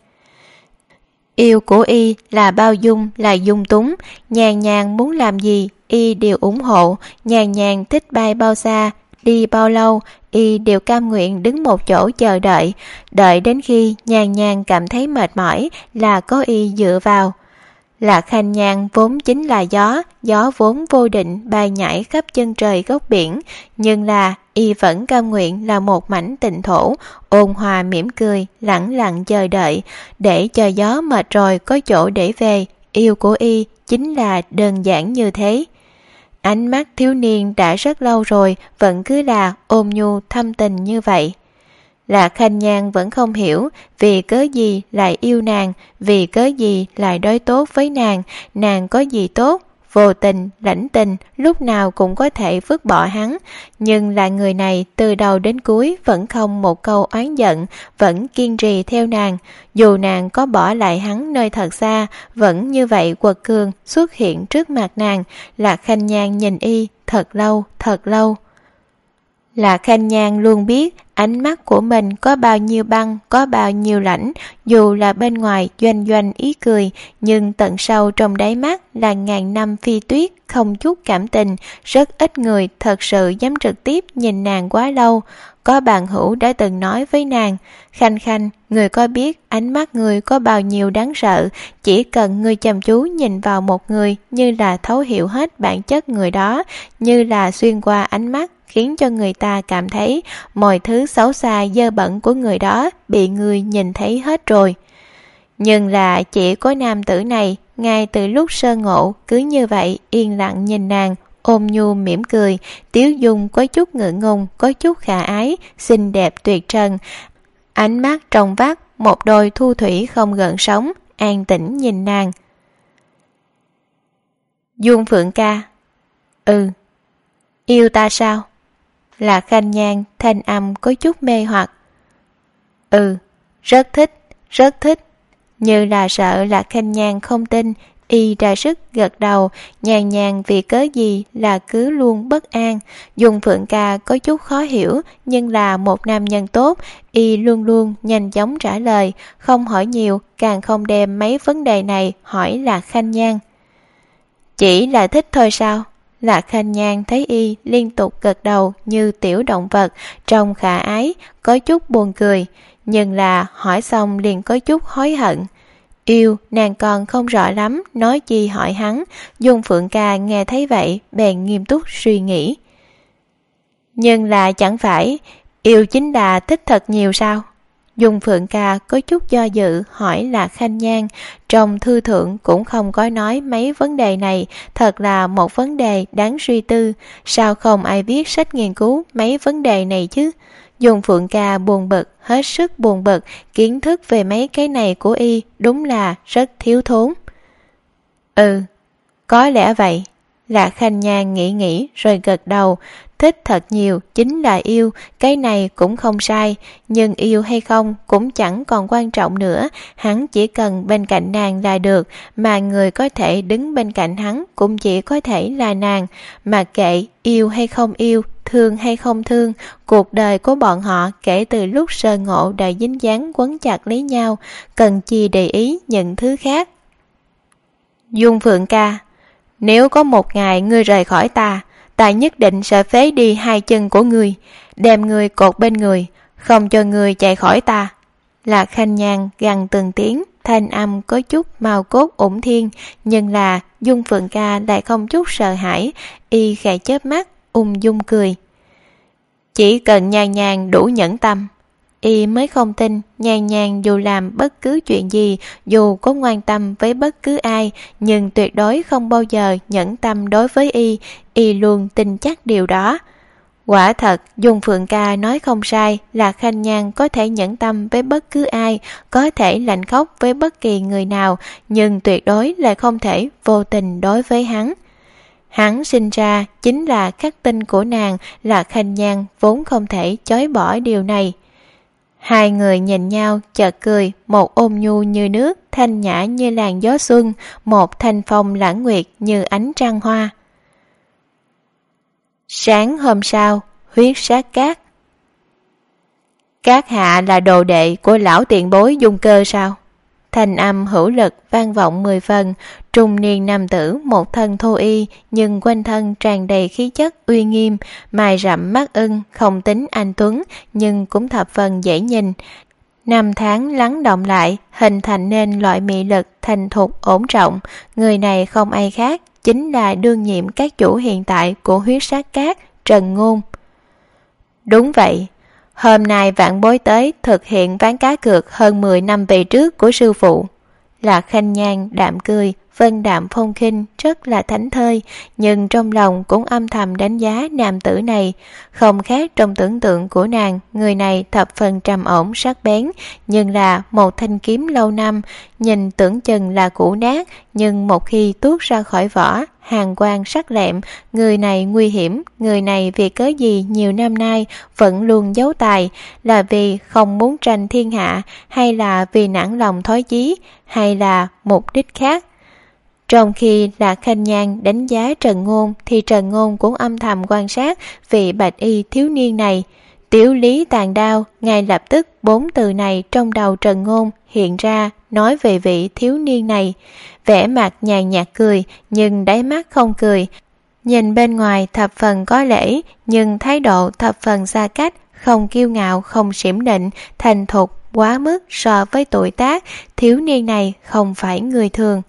Yêu của y là bao dung, là dung túng, Nhan Nhan muốn làm gì, y đều ủng hộ, Nhan Nhan thích bay bao xa, đi bao lâu, y đều cam nguyện đứng một chỗ chờ đợi, đợi đến khi Nhan Nhan cảm thấy mệt mỏi là có y dựa vào. Lạc Khanh Nhan vốn chính là gió vốn vô định bay nhảy khắp chân trời góc biển, nhưng là y vẫn cam nguyện là một mảnh tịnh thổ, ôn hòa mỉm cười, lẳng lặng chờ đợi, để cho gió mệt rồi có chỗ để về. Yêu của y chính là đơn giản như thế. Ánh mắt thiếu niên đã rất lâu rồi vẫn cứ là ôn nhu thâm tình như vậy. Lạc Khanh Nhan vẫn không hiểu vì cớ gì lại yêu nàng, vì cớ gì lại đối tốt với nàng có gì tốt, vô tình, lãnh tình, lúc nào cũng có thể vứt bỏ hắn, nhưng là người này từ đầu đến cuối vẫn không một câu oán giận, vẫn kiên trì theo nàng, dù nàng có bỏ lại hắn nơi thật xa, vẫn như vậy quật cường xuất hiện trước mặt nàng. Lạc Khanh Nhan nhìn y thật lâu, thật lâu. Lạc Khanh Nhan luôn biết ánh mắt của mình có bao nhiêu băng, có bao nhiêu lãnh, dù là bên ngoài doanh doanh ý cười, nhưng tận sâu trong đáy mắt là ngàn năm phi tuyết, không chút cảm tình, rất ít người thật sự dám trực tiếp nhìn nàng quá lâu. Có bạn hữu đã từng nói với nàng, Khanh Khanh, người có biết ánh mắt người có bao nhiêu đáng sợ, chỉ cần người chăm chú nhìn vào một người như là thấu hiểu hết bản chất người đó, như là xuyên qua ánh mắt, khiến cho người ta cảm thấy mọi thứ xấu xa dơ bẩn của người đó bị người nhìn thấy hết rồi. Nhưng là chỉ có nam tử này, ngay từ lúc sơ ngộ, cứ như vậy yên lặng nhìn nàng, ôm nhu mỉm cười, tiếu dung có chút ngượng ngùng, có chút khả ái, xinh đẹp tuyệt trần. Ánh mắt trong vắt, một đôi thu thủy không gợn sóng, an tĩnh nhìn nàng. Dung Phượng Ca. Ừ. Yêu ta sao? Lạc Khanh Nhan thanh âm có chút mê hoặc. Ừ, rất thích, rất thích. Như là sợ Lạc Khanh Nhan không tin, Y ra sức gật đầu, nhàn nhàn vì cớ gì là cứ luôn bất an. Dung Phượng Ca có chút khó hiểu, nhưng là một nam nhân tốt, Y luôn luôn nhanh chóng trả lời, không hỏi nhiều, càng không đem mấy vấn đề này hỏi Lạc Khanh Nhan. Chỉ là thích thôi sao? Lạc Khanh Nhan thấy Y liên tục gật đầu như tiểu động vật, trông khả ái, có chút buồn cười, nhưng là hỏi xong liền có chút hối hận. Yêu, nàng còn không rõ lắm, nói chi hỏi hắn. Dung Phượng Ca nghe thấy vậy, bèn nghiêm túc suy nghĩ. Nhưng là chẳng phải, yêu chính là thích thật nhiều sao? Dung Phượng Ca có chút do dự hỏi Lạc Khanh Nhan, trong thư thượng cũng không có nói mấy vấn đề này, thật là một vấn đề đáng suy tư, sao không ai viết sách nghiên cứu mấy vấn đề này chứ? Dung Phượng Ca buồn bực, hết sức buồn bực, kiến thức về mấy cái này của Y đúng là rất thiếu thốn. Có lẽ vậy. Lạc Khanh Nhan nghĩ rồi gật đầu, thích thật nhiều chính là yêu, cái này cũng không sai, nhưng yêu hay không cũng chẳng còn quan trọng nữa, hắn chỉ cần bên cạnh nàng là được, mà người có thể đứng bên cạnh hắn cũng chỉ có thể là nàng, mà kệ yêu hay không yêu, thương hay không thương, cuộc đời của bọn họ kể từ lúc sơ ngộ đã dính dáng quấn chặt lấy nhau, cần chi để ý những thứ khác. Dung Phượng Ca, nếu có một ngày ngươi rời khỏi ta nhất định sẽ phế đi hai chân của ngươi, đem ngươi cột bên người, không cho ngươi chạy khỏi ta. Lạc Khanh Nhan gằn từng tiếng, thanh âm có chút mao cốt ủng thiên, nhưng là Dung Phượng Ca lại không chút sợ hãi, Y khẽ chớp mắt, ung dung cười. Chỉ cần Nhan Nhan đủ nhẫn tâm. Y mới không tin Nhan Nhan dù làm bất cứ chuyện gì, dù có ngoan tâm với bất cứ ai, nhưng tuyệt đối không bao giờ nhẫn tâm đối với Y. Y luôn tin chắc điều đó. Quả thật, Dung Phượng Ca nói không sai, là Khanh Nhan có thể nhẫn tâm với bất cứ ai, có thể lạnh khóc với bất kỳ người nào, nhưng tuyệt đối lại không thể vô tình đối với hắn. Hắn sinh ra chính là khắc tinh của nàng, là Khanh Nhan vốn không thể chối bỏ điều này. Hai người nhìn nhau chợt cười, một ôn nhu như nước, thanh nhã như làn gió xuân, một thanh phong lãng nguyệt như ánh trăng hoa. Sáng hôm sau, huyết sát cát. Các hạ là đồ đệ của lão tiền bối Dung Cơ sao? Thanh âm hữu lực vang vọng 10 phần, trung niên nam tử một thân thô y nhưng quanh thân tràn đầy khí chất uy nghiêm, mày rậm mắt ưng, không tính anh tuấn nhưng cũng thập phần dễ nhìn. Năm tháng lắng động lại, hình thành nên loại mị lực thành thục ổn trọng. Người này không ai khác, chính là đương nhiệm các chủ hiện tại của huyết sát cát, Trần Ngôn. Đúng vậy. Hôm nay vạn bối tới thực hiện ván cá cược hơn 10 năm về trước của sư phụ. Lạc Khanh Nhan đạm cười, vân đạm phong khinh, rất là thảnh thơi, nhưng trong lòng cũng âm thầm đánh giá nam tử này. Không khác trong tưởng tượng của nàng, người này thập phần trầm ổn sắc bén, nhưng là một thanh kiếm lâu năm, nhìn tưởng chừng là cũ nát, nhưng một khi tuốt ra khỏi vỏ, hàn quang sắc lẹm, người này nguy hiểm, người này vì cớ gì nhiều năm nay vẫn luôn giấu tài, là vì không muốn tranh thiên hạ, hay là vì nản lòng thói chí, hay là mục đích khác. Trong khi Lạc Khanh Nhan đánh giá Trần Ngôn thì Trần Ngôn cũng âm thầm quan sát vị bạch y thiếu niên này. Tiểu lý tàn đao, ngay lập tức 4 từ này trong đầu Trần Ngôn hiện ra nói về vị thiếu niên này. Vẻ mặt nhàn nhạt cười nhưng đáy mắt không cười. Nhìn bên ngoài thập phần có lễ nhưng thái độ thập phần xa cách, không kiêu ngạo, không xỉm nịnh, thành thục quá mức so với tuổi tác. Thiếu niên này không phải người thường.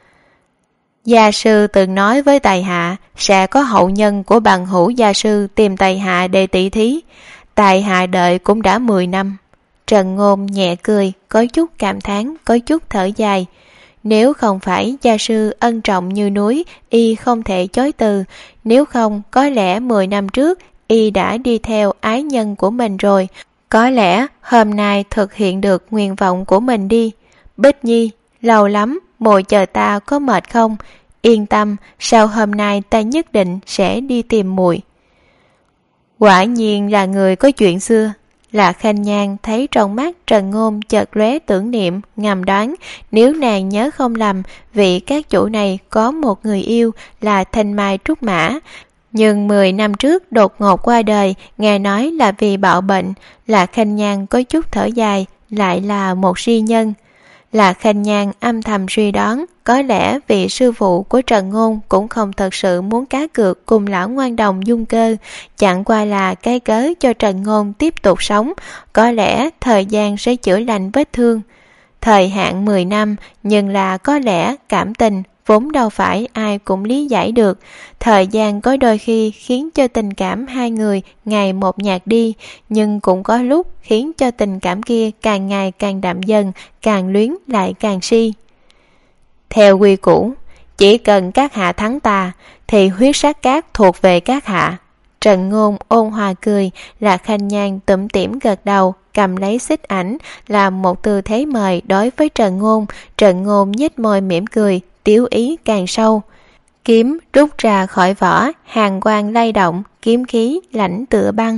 Gia sư từng nói với tài hạ sẽ có hậu nhân của bằng hữu gia sư tìm tài hạ để tỷ thí. Tài hạ đợi cũng đã 10 năm. Trần Ngôn nhẹ cười, có chút cảm thán, có chút thở dài. Nếu không phải gia sư ân trọng như núi, y không thể chối từ. Nếu không, có lẽ 10 năm trước, y đã đi theo ái nhân của mình rồi. Có lẽ hôm nay thực hiện được nguyện vọng của mình đi. Bích Nhi, lâu lắm, muội chờ ta có mệt không? Yên tâm, sau hôm nay ta nhất định sẽ đi tìm muội. Quả nhiên là người có chuyện xưa. Lạc Khanh Nhan thấy trong mắt Trần Ngôn chợt lóe tưởng niệm, ngầm đoán nếu nàng nhớ không lầm, vị các chủ này có một người yêu là Thanh Mai Trúc Mã, nhưng 10 năm trước đột ngột qua đời, nghe nói là vì bạo bệnh. Lạc Khanh Nhan có chút thở dài, lại là một si nhân. Lạc Khanh Nhan âm thầm suy đoán, có lẽ vị sư phụ của Trần Ngôn cũng không thật sự muốn cá cược cùng lão ngoan đồng Dung Cơ, chẳng qua là cái cớ cho Trần Ngôn tiếp tục sống, có lẽ thời gian sẽ chữa lành vết thương. Thời hạn 10 năm, nhưng là có lẽ cảm tình vốn đâu phải ai cũng lý giải được. Thời gian có đôi khi khiến cho tình cảm hai người ngày một nhạt đi, nhưng cũng có lúc khiến cho tình cảm kia càng ngày càng đậm dần, càng luyến lại càng si. Theo quy củ, chỉ cần các hạ thắng ta, thì huyết sát cát thuộc về các hạ. Trần Ngôn ôn hòa cười, Lạc Khanh Nhan tủm tỉm gật đầu, cầm lấy xích ảnh, làm một tư thế mời đối với Trần Ngôn. Trần Ngôn nhếch môi mỉm cười, tiếu ý càng sâu. Kiếm rút ra khỏi vỏ, hàn quang lay động, kiếm khí lạnh tựa băng.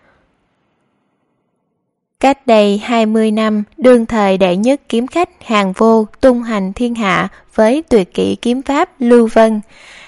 Cách đây 20 năm, đương thời đệ nhất kiếm khách Hàn Vô tung hành thiên hạ với tuyệt kỹ kiếm pháp Lưu Vân.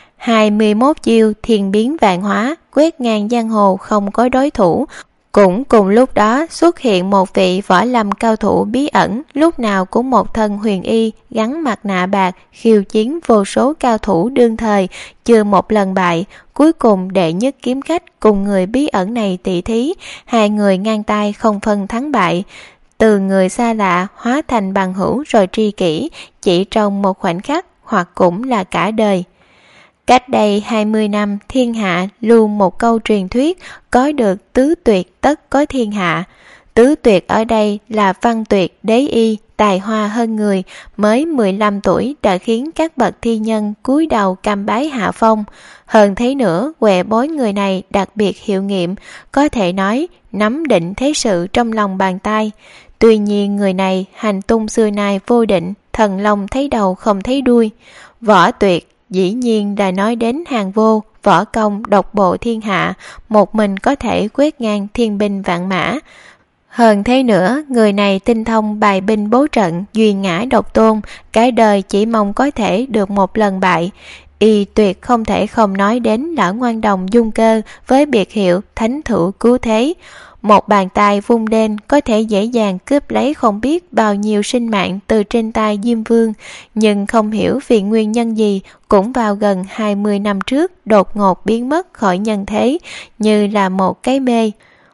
21 chiêu thiên biến vạn hóa, quét ngang giang hồ không có đối thủ. Cũng cùng lúc đó xuất hiện một vị võ lâm cao thủ bí ẩn, lúc nào cũng một thân huyền y, gắn mặt nạ bạc, khiêu chiến vô số cao thủ đương thời, chưa một lần bại. Cuối cùng đệ nhất kiếm khách cùng người bí ẩn này tỷ thí, hai người ngang tay không phân thắng bại. Từ người xa lạ hóa thành bằng hữu rồi tri kỷ, chỉ trong một khoảnh khắc hoặc cũng là cả đời. Cách đây 20 năm, thiên hạ lưu một câu truyền thuyết, có được tứ tuyệt tất có thiên hạ. Tứ tuyệt ở đây là văn tuyệt, đế y, tài hoa hơn người, mới 15 tuổi đã khiến các bậc thi nhân cúi đầu cam bái hạ phong. Hơn thế nữa, huệ bối người này đặc biệt hiệu nghiệm, có thể nói nắm định thế sự trong lòng bàn tay. Tuy nhiên người này hành tung xưa nay vô định, thần long thấy đầu không thấy đuôi. Võ tuyệt dĩ nhiên là nói đến Hàn Vô, võ công độc bộ thiên hạ, một mình có thể quét ngang thiên binh vạn mã. Hơn thế nữa, người này tinh thông bài binh bố trận, duy ngã độc tôn, cái đời chỉ mong có thể được một lần bại. Y tuyệt không thể không nói đến lão ngoan đồng Dung Cơ với biệt hiệu thánh thủ cứu thế. Một bàn tay vung lên có thể dễ dàng cướp lấy không biết bao nhiêu sinh mạng từ trên tay Diêm Vương, nhưng không hiểu vì nguyên nhân gì cũng vào gần 20 năm trước đột ngột biến mất khỏi nhân thế, như là một cái mê.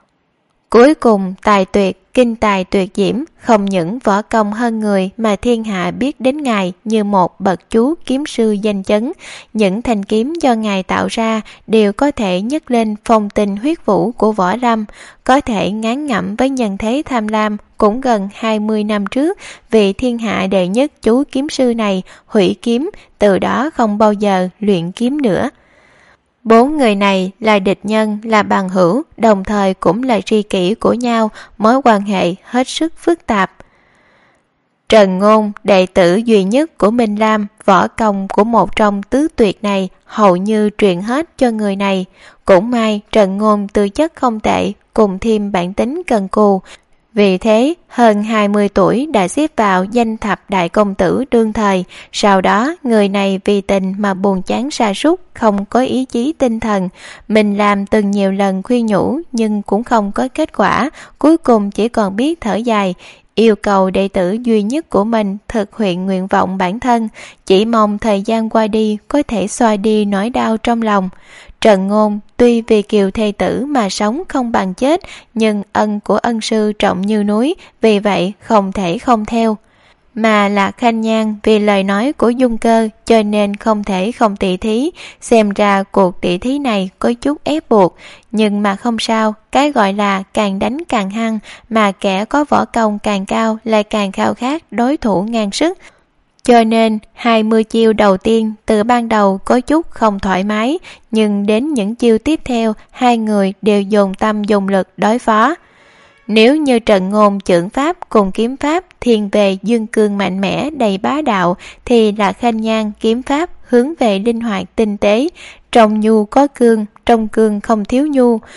Cuối cùng tài tuyệt, kinh tài tuyệt diễm, không những võ công hơn người mà thiên hạ biết đến ngài như một bậc chú kiếm sư danh chấn. Những thanh kiếm do ngài tạo ra đều có thể nhấc lên phong tình huyết vũ của võ lâm, có thể ngán ngẩm với nhân thế tham lam. Cũng gần 20 năm trước, vị thiên hạ đệ nhất chú kiếm sư này hủy kiếm, từ đó không bao giờ luyện kiếm nữa. 4 người này là địch nhân, là bằng hữu, đồng thời cũng là tri kỷ của nhau, mối quan hệ hết sức phức tạp. Trần Ngôn, đệ tử duy nhất của Minh Lam, võ công của một trong tứ tuyệt này hầu như truyền hết cho người này. Cũng may Trần Ngôn tư chất không tệ, cùng thêm bản tính cần cù. Vì thế, hơn 20 tuổi đã xếp vào danh thập đại công tử đương thời. Sau đó, người này vì tình mà buồn chán sa sút, không có ý chí tinh thần. Mình làm từng nhiều lần khuyên nhủ nhưng cũng không có kết quả. Cuối cùng chỉ còn biết thở dài, yêu cầu đệ tử duy nhất của mình thực hiện nguyện vọng bản thân, chỉ mong thời gian qua đi có thể xoa đi nỗi đau trong lòng. Trần Ngôn tuy vì kiều thê tử mà sống không bằng chết, nhưng ân của ân sư trọng như núi, vì vậy không thể không theo. Mà Lạc Khanh Nhan vì lời nói của Dung Cơ cho nên không thể không tỷ thí. Xem ra cuộc tỷ thí này có chút ép buộc, nhưng mà không sao, cái gọi là càng đánh càng hăng, mà kẻ có võ công càng cao lại càng khao khát đối thủ ngang sức. Cho nên 20 chiêu đầu tiên từ ban đầu có chút không thoải mái, nhưng đến những chiêu tiếp theo hai người đều dồn tâm dồn lực đối phó. Nếu như Trần Ngôn chưởng pháp cùng kiếm pháp thiên về dương cương mạnh mẽ đầy bá đạo, thì Lạc Khanh Nhan kiếm pháp hướng về linh hoạt tinh tế, trong nhu có cương, trong cương không thiếu nhu.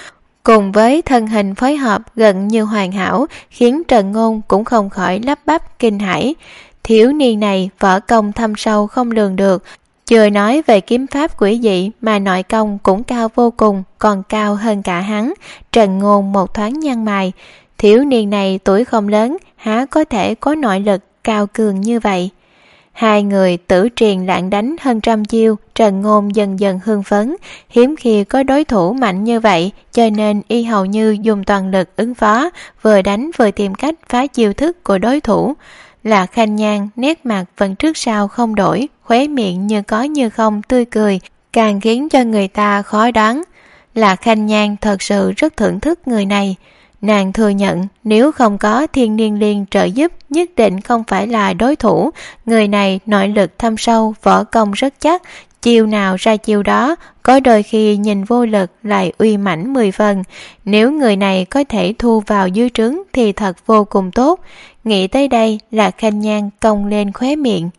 cùng với thân hình phối hợp gần như hoàn hảo, khiến Trần Ngôn cũng không khỏi lắp bắp kinh hãi. Thiếu niên này võ công thâm sâu không lường được, chưa nói về kiếm pháp quỷ dị mà nội công cũng cao vô cùng, còn cao hơn cả hắn. Trần Ngôn một thoáng nhăn mày, thiếu niên này tuổi không lớn, há có thể có nội lực cao cường như vậy. Hai người tử truyền lạng đánh hơn 100 chiêu, Trần Ngôn dần dần hưng phấn, hiếm khi có đối thủ mạnh như vậy, cho nên y hầu như dùng toàn lực ứng phó, vừa đánh vừa tìm cách phá chiêu thức của đối thủ. Lạc Khanh Nhan nét mặt vẫn trước sau không đổi, khóe miệng như có như không tươi cười, càng khiến cho người ta khó đoán. Lạc Khanh Nhan thật sự rất thưởng thức người này. Nàng thừa nhận nếu không có Thiên Niên Liên trợ giúp nhất định không phải là đối thủ. Người này nội lực thâm sâu, võ công rất chắc, chiêu nào ra chiêu đó, có đôi khi nhìn vô lực lại uy mãnh 10 phần. Nếu người này có thể thu vào dưới trướng thì thật vô cùng tốt. Nghĩ tới đây là Khanh Nhan cong lên khóe miệng.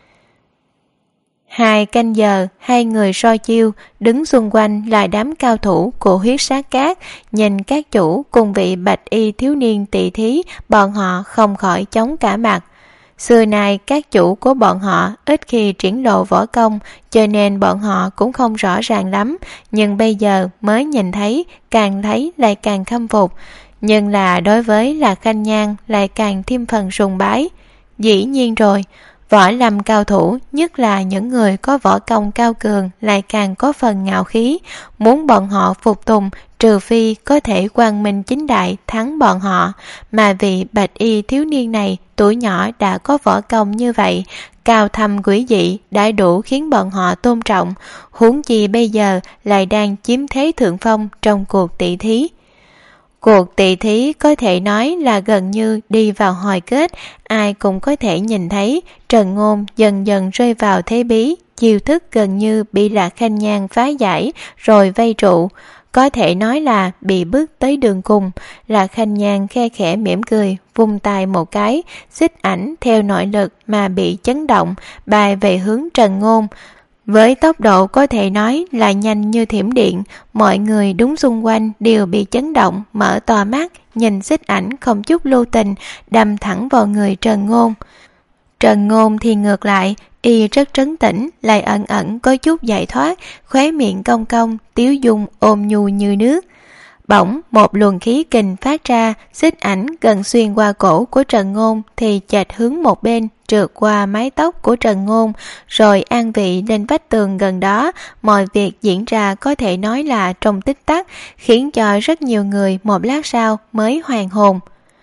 2 canh giờ, hai người so chiêu, đứng xung quanh là đám cao thủ của Huyết Sát Các, nhìn các chủ cùng vị bạch y thiếu niên tỷ thí, bọn họ không khỏi chống cả mặt. Xưa nay các chủ của bọn họ ít khi triển lộ võ công, cho nên bọn họ cũng không rõ ràng lắm, nhưng bây giờ mới nhìn thấy, càng thấy lại càng khâm phục. Nhưng là đối với Lạc Khanh Nhan lại càng thêm phần sùng bái. Dĩ nhiên rồi, võ lâm cao thủ, nhất là những người có võ công cao cường, lại càng có phần ngạo khí, muốn bọn họ phục tùng, trừ phi có thể quang minh chính đại thắng bọn họ. Mà vì bạch y thiếu niên này tuổi nhỏ đã có võ công như vậy, cao thâm quỷ dị, đã đủ khiến bọn họ tôn trọng, huống chi bây giờ lại đang chiếm thế thượng phong trong cuộc tỷ thí. Cuộc tỷ thí có thể nói là gần như đi vào hồi kết, ai cũng có thể nhìn thấy Trần Ngôn dần dần rơi vào thế bí, chiêu thức gần như bị Lạc Khanh Nhan phá giải rồi vây trụ, có thể nói là bị bước tới đường cùng. Lạc Khanh Nhan khe khẽ mỉm cười, vung tay một cái, xích ảnh theo nội lực mà bị chấn động, bay về hướng Trần Ngôn. Với tốc độ có thể nói là nhanh như thiểm điện, mọi người đứng xung quanh đều bị chấn động, mở to mắt, nhìn xích ảnh không chút lưu tình, đâm thẳng vào người Trần Ngôn. Trần Ngôn thì ngược lại, y rất trấn tĩnh, lại ẩn ẩn có chút giải thoát, khóe miệng cong cong, tiếu dung ôm nhu như nước. Bỗng một luồng khí kình phát ra, xích ảnh gần xuyên qua cổ của Trần Ngôn thì chệch hướng một bên, trượt qua mái tóc của Trần Ngôn, rồi an vị lên vách tường gần đó. Mọi việc diễn ra có thể nói là trong tích tắc, khiến cho rất nhiều người một lát sau mới hoàn hồn.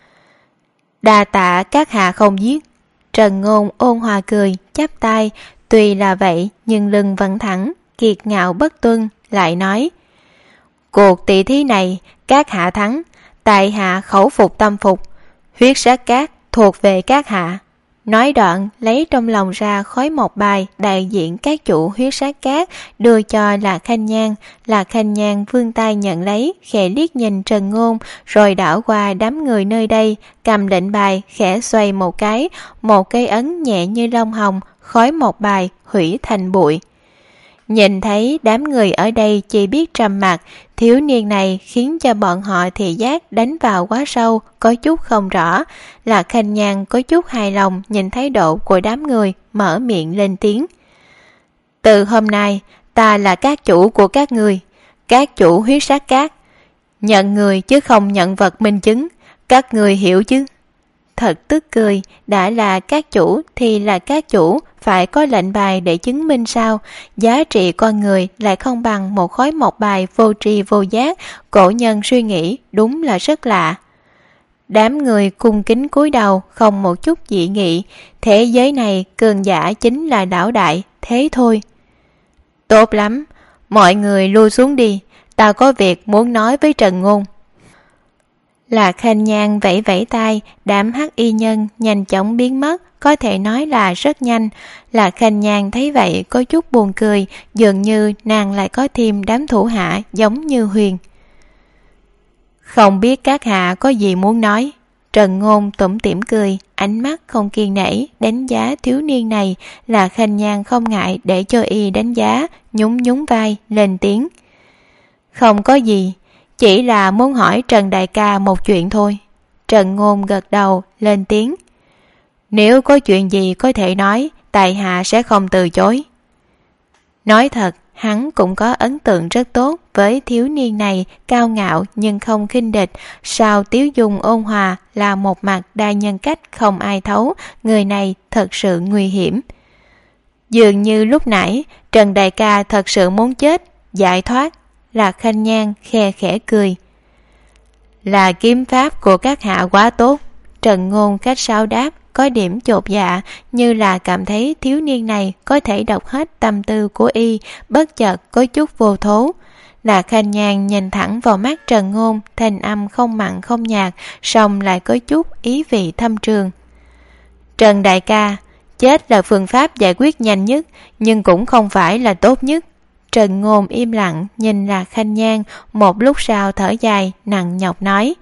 Đa tạ các hạ không giết. Trần Ngôn ôn hòa cười, chắp tay, tuy là vậy nhưng lưng vẫn thẳng, kiệt ngạo bất tuân, lại nói: cuộc tỷ thí này các hạ thắng, tại hạ khẩu phục tâm phục, Huyết Sát Các thuộc về các hạ. Nói đoạn lấy trong lòng ra khói một bài đại diện các chủ Huyết Sát Các, đưa cho Lạc Khanh Nhan. Lạc Khanh Nhan vươn tay nhận lấy, khẽ liếc nhìn Trần Ngôn, rồi đảo qua đám người nơi đây, cầm lệnh bài khẽ xoay một cây ấn nhẹ như lông hồng, khói một bài hủy thành bụi. Nhìn thấy đám người ở đây chỉ biết trầm mặc, thiếu niên này khiến cho bọn họ thị giác đánh vào quá sâu, có chút không rõ. Lạc Khanh Nhan có chút hài lòng nhìn thái độ của đám người, mở miệng lên tiếng: từ hôm nay ta là các chủ của các người, các chủ Huyết Sát Các, nhận người chứ không nhận vật minh chứng, các người hiểu chứ? Thật tức cười, đã là các chủ thì là các chủ, phải có lệnh bài để chứng minh sao? Giá trị con người lại không bằng một khối mộc bài vô tri vô giác, cổ nhân suy nghĩ đúng là rất lạ. Đám người cung kính cúi đầu, không một chút dị nghị. Thế giới này cường giả chính là lão đại, thế thôi. Tốt lắm, mọi người lui xuống đi, ta có việc muốn nói với Trần Ngôn. Lạc Khanh Nhan vẫy vẫy tay, đám hắc y nhân nhanh chóng biến mất, có thể nói là rất nhanh. Lạc Khanh Nhan thấy vậy có chút buồn cười, dường như nàng lại có thêm đám thủ hạ giống như Huyền. Không biết các hạ có gì muốn nói? Trần Ngôn tủm tỉm cười, ánh mắt không kiêng nể đánh giá thiếu niên này. Lạc Khanh Nhan không ngại để cho y đánh giá, nhún nhún vai lên tiếng: không có gì, Chỉ là muốn hỏi Trần đại ca một chuyện thôi. Trần Ngôn gật đầu lên tiếng. Nếu có chuyện gì có thể nói, tại hạ sẽ không từ chối. Nói thật, hắn cũng có ấn tượng rất tốt với thiếu niên này, cao ngạo nhưng không khinh địch, sao tiếu dung ôn hòa, là một mặt đa nhân cách không ai thấu, người này thật sự nguy hiểm. Dường như lúc nãy Trần đại ca thật sự muốn chết, giải thoát. Lạc Khanh Nhan khe khẽ cười. Là kiếm pháp của các hạ quá tốt. Trần Ngôn khách sáo đáp, có điểm chột dạ, như là cảm thấy thiếu niên này có thể đọc hết tâm tư của y, bất chợt có chút vô thố. Lạc Khanh Nhan nhìn thẳng vào mắt Trần Ngôn, thanh âm không mặn không nhạt, song lại có chút ý vị thâm trường. Trần đại ca, chết là phương pháp giải quyết nhanh nhất, nhưng cũng không phải là tốt nhất. Trần Ngôn im lặng nhìn Lạc Khanh Nhan, một lúc sau thở dài, nặng nhọc nói.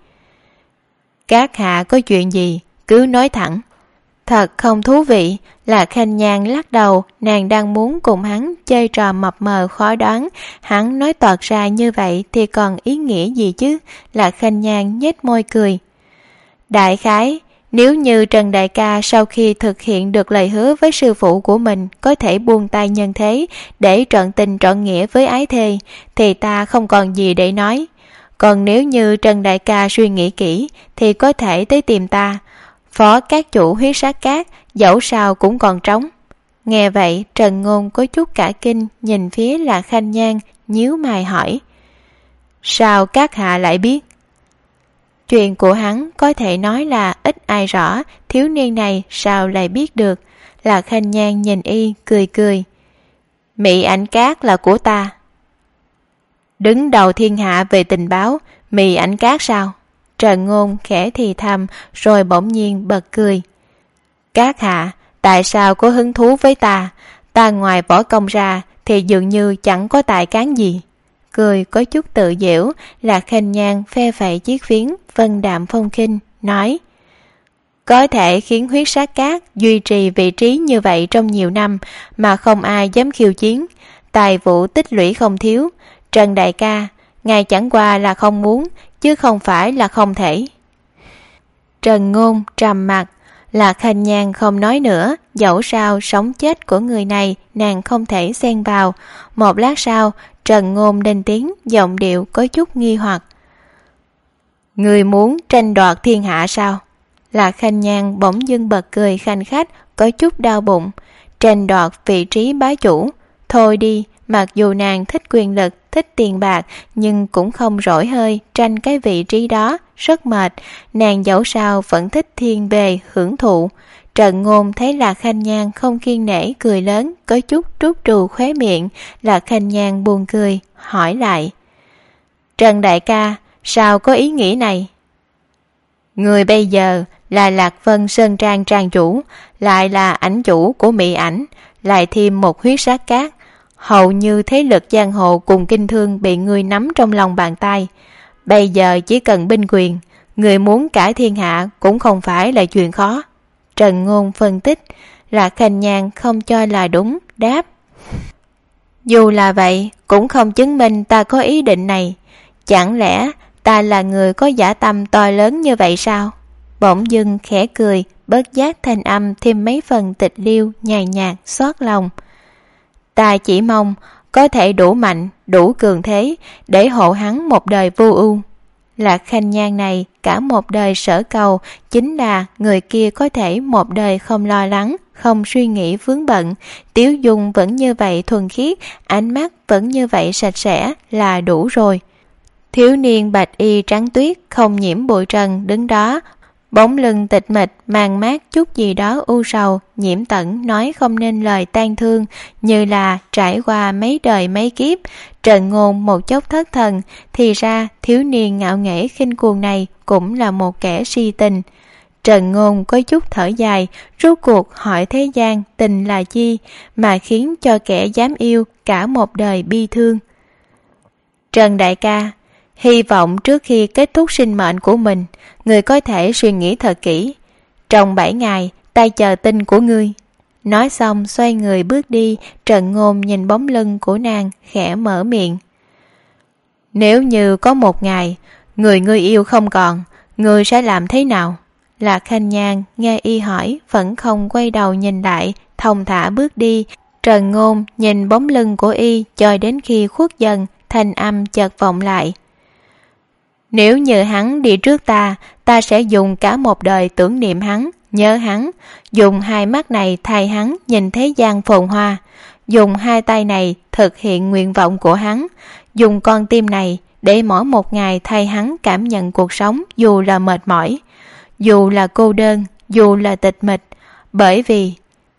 Các hạ có chuyện gì, cứ nói thẳng. Thật không thú vị. Lạc Khanh Nhan lắc đầu, nàng đang muốn cùng hắn chơi trò mập mờ khó đoán. Hắn nói toạc ra như vậy thì còn ý nghĩa gì chứ? Lạc Khanh Nhan nhếch môi cười. Đại khái, nếu như Trần đại ca sau khi thực hiện được lời hứa với sư phụ của mình có thể buông tay nhân thế để trọn tình trọn nghĩa với ái thê, thì ta không còn gì để nói. Còn nếu như Trần đại ca suy nghĩ kỹ thì có thể tới tìm ta. Phó các chủ huyết sát cát, dẫu sao cũng còn trống. Nghe vậy Trần Ngôn có chút cả kinh, nhìn phía Lạc Khanh Nhan, nhíu mày hỏi. Sao các hạ lại biết? Chuyện của hắn có thể nói là ít ai rõ, thiếu niên này sao lại biết được? Lạc Khanh Nhan nhìn y, cười cười. Mị ảnh cát là của ta. Đứng đầu thiên hạ về tình báo, mị ảnh cát sao? Trần Ngôn khẽ thì thầm, rồi bỗng nhiên bật cười. Các hạ, tại sao có hứng thú với ta? Ta ngoài võ công ra thì dường như chẳng có tài cán gì. Cười có chút tự giễu, Lạc Khanh Nhan phe phẩy chiếc phiến, vân đạm phong khinh, nói. Có thể khiến huyết sát cát duy trì vị trí như vậy trong nhiều năm mà không ai dám khiêu chiến. Tài vụ tích lũy không thiếu. Trần đại ca, ngài chẳng qua là không muốn, chứ không phải là không thể. Trần Ngôn trầm mặt. Lạc Khanh Nhan không nói nữa, dẫu sao sống chết của người này nàng không thể xen vào. Một lát sau Trần Ngôn lên tiếng, giọng điệu có chút nghi hoặc. Người muốn tranh đoạt thiên hạ sao? Lạc Khanh Nhan bỗng dưng bật cười khanh khách, có chút đau bụng. Tranh đoạt vị trí bá chủ? Thôi đi, mặc dù nàng thích quyền lực, thích tiền bạc, nhưng cũng không rỗi hơi tranh cái vị trí đó, rất mệt. Nàng dẫu sao vẫn thích thiên về hưởng thụ. Trần Ngôn thấy Lạc Khanh Nhan không kiên nể, cười lớn, có chút trút trù khóe miệng. Lạc Khanh Nhan buồn cười, hỏi lại. Trần đại ca, sao có ý nghĩ này? Người bây giờ là Lạc Vân Sơn Trang trang chủ, lại là ảnh chủ của Mỹ ảnh, lại thêm một huyết sát cát. Hầu như thế lực giang hồ cùng kinh thương bị người nắm trong lòng bàn tay. Bây giờ chỉ cần binh quyền, người muốn cả thiên hạ cũng không phải là chuyện khó. Trần Ngôn phân tích. Lạc Khanh Nhan không cho là đúng, đáp. Dù là vậy, cũng không chứng minh ta có ý định này. Chẳng lẽ ta là người có dã tâm to lớn như vậy sao? Bỗng dưng khẽ cười, bất giác thanh âm thêm mấy phần tịch liêu, nhàn nhạt, xót lòng. Ta chỉ mong có thể đủ mạnh, đủ cường thế để hộ hắn một đời vô ưu. Lạc Khanh Nhan này cả một đời sở cầu chính là người kia có thể một đời không lo lắng, không suy nghĩ vướng bận, tiếu dung vẫn như vậy thuần khiết, ánh mắt vẫn như vậy sạch sẽ là đủ rồi. Thiếu niên bạch y trắng tuyết không nhiễm bụi trần đứng đó, bóng lưng tịch mịch mang mát chút gì đó u sầu, nhiễm tẩn nói không nên lời tang thương, như là trải qua mấy đời mấy kiếp. Trần Ngôn một chốc thất thần, thì ra thiếu niên ngạo nghễ khinh cuồng này cũng là một kẻ si tình. Trần Ngôn có chút thở dài, rốt cuộc hỏi thế gian tình là chi mà khiến cho kẻ dám yêu cả một đời bi thương. Trần đại ca, hy vọng trước khi kết thúc sinh mệnh của mình, người có thể suy nghĩ thật kỹ. Trong 7 ngày, ta chờ tin của ngươi. Nói xong xoay người bước đi. Trần Ngôn nhìn bóng lưng của nàng, khẽ mở miệng. Nếu như có một ngày người yêu không còn, ngươi sẽ làm thế nào? Lạc Khanh Nhan nghe y hỏi vẫn không quay đầu nhìn lại, thong thả bước đi. Trần Ngôn nhìn bóng lưng của y cho đến khi khuất dần, thanh âm chợt vọng lại. Nếu như hắn đi trước ta sẽ dùng cả một đời tưởng niệm hắn, nhớ hắn, dùng hai mắt này thay hắn nhìn thế gian phồn hoa, dùng hai tay này thực hiện nguyện vọng của hắn, dùng con tim này để mỗi một ngày thay hắn cảm nhận cuộc sống dù là mệt mỏi, dù là cô đơn, dù là tịch mịch, bởi vì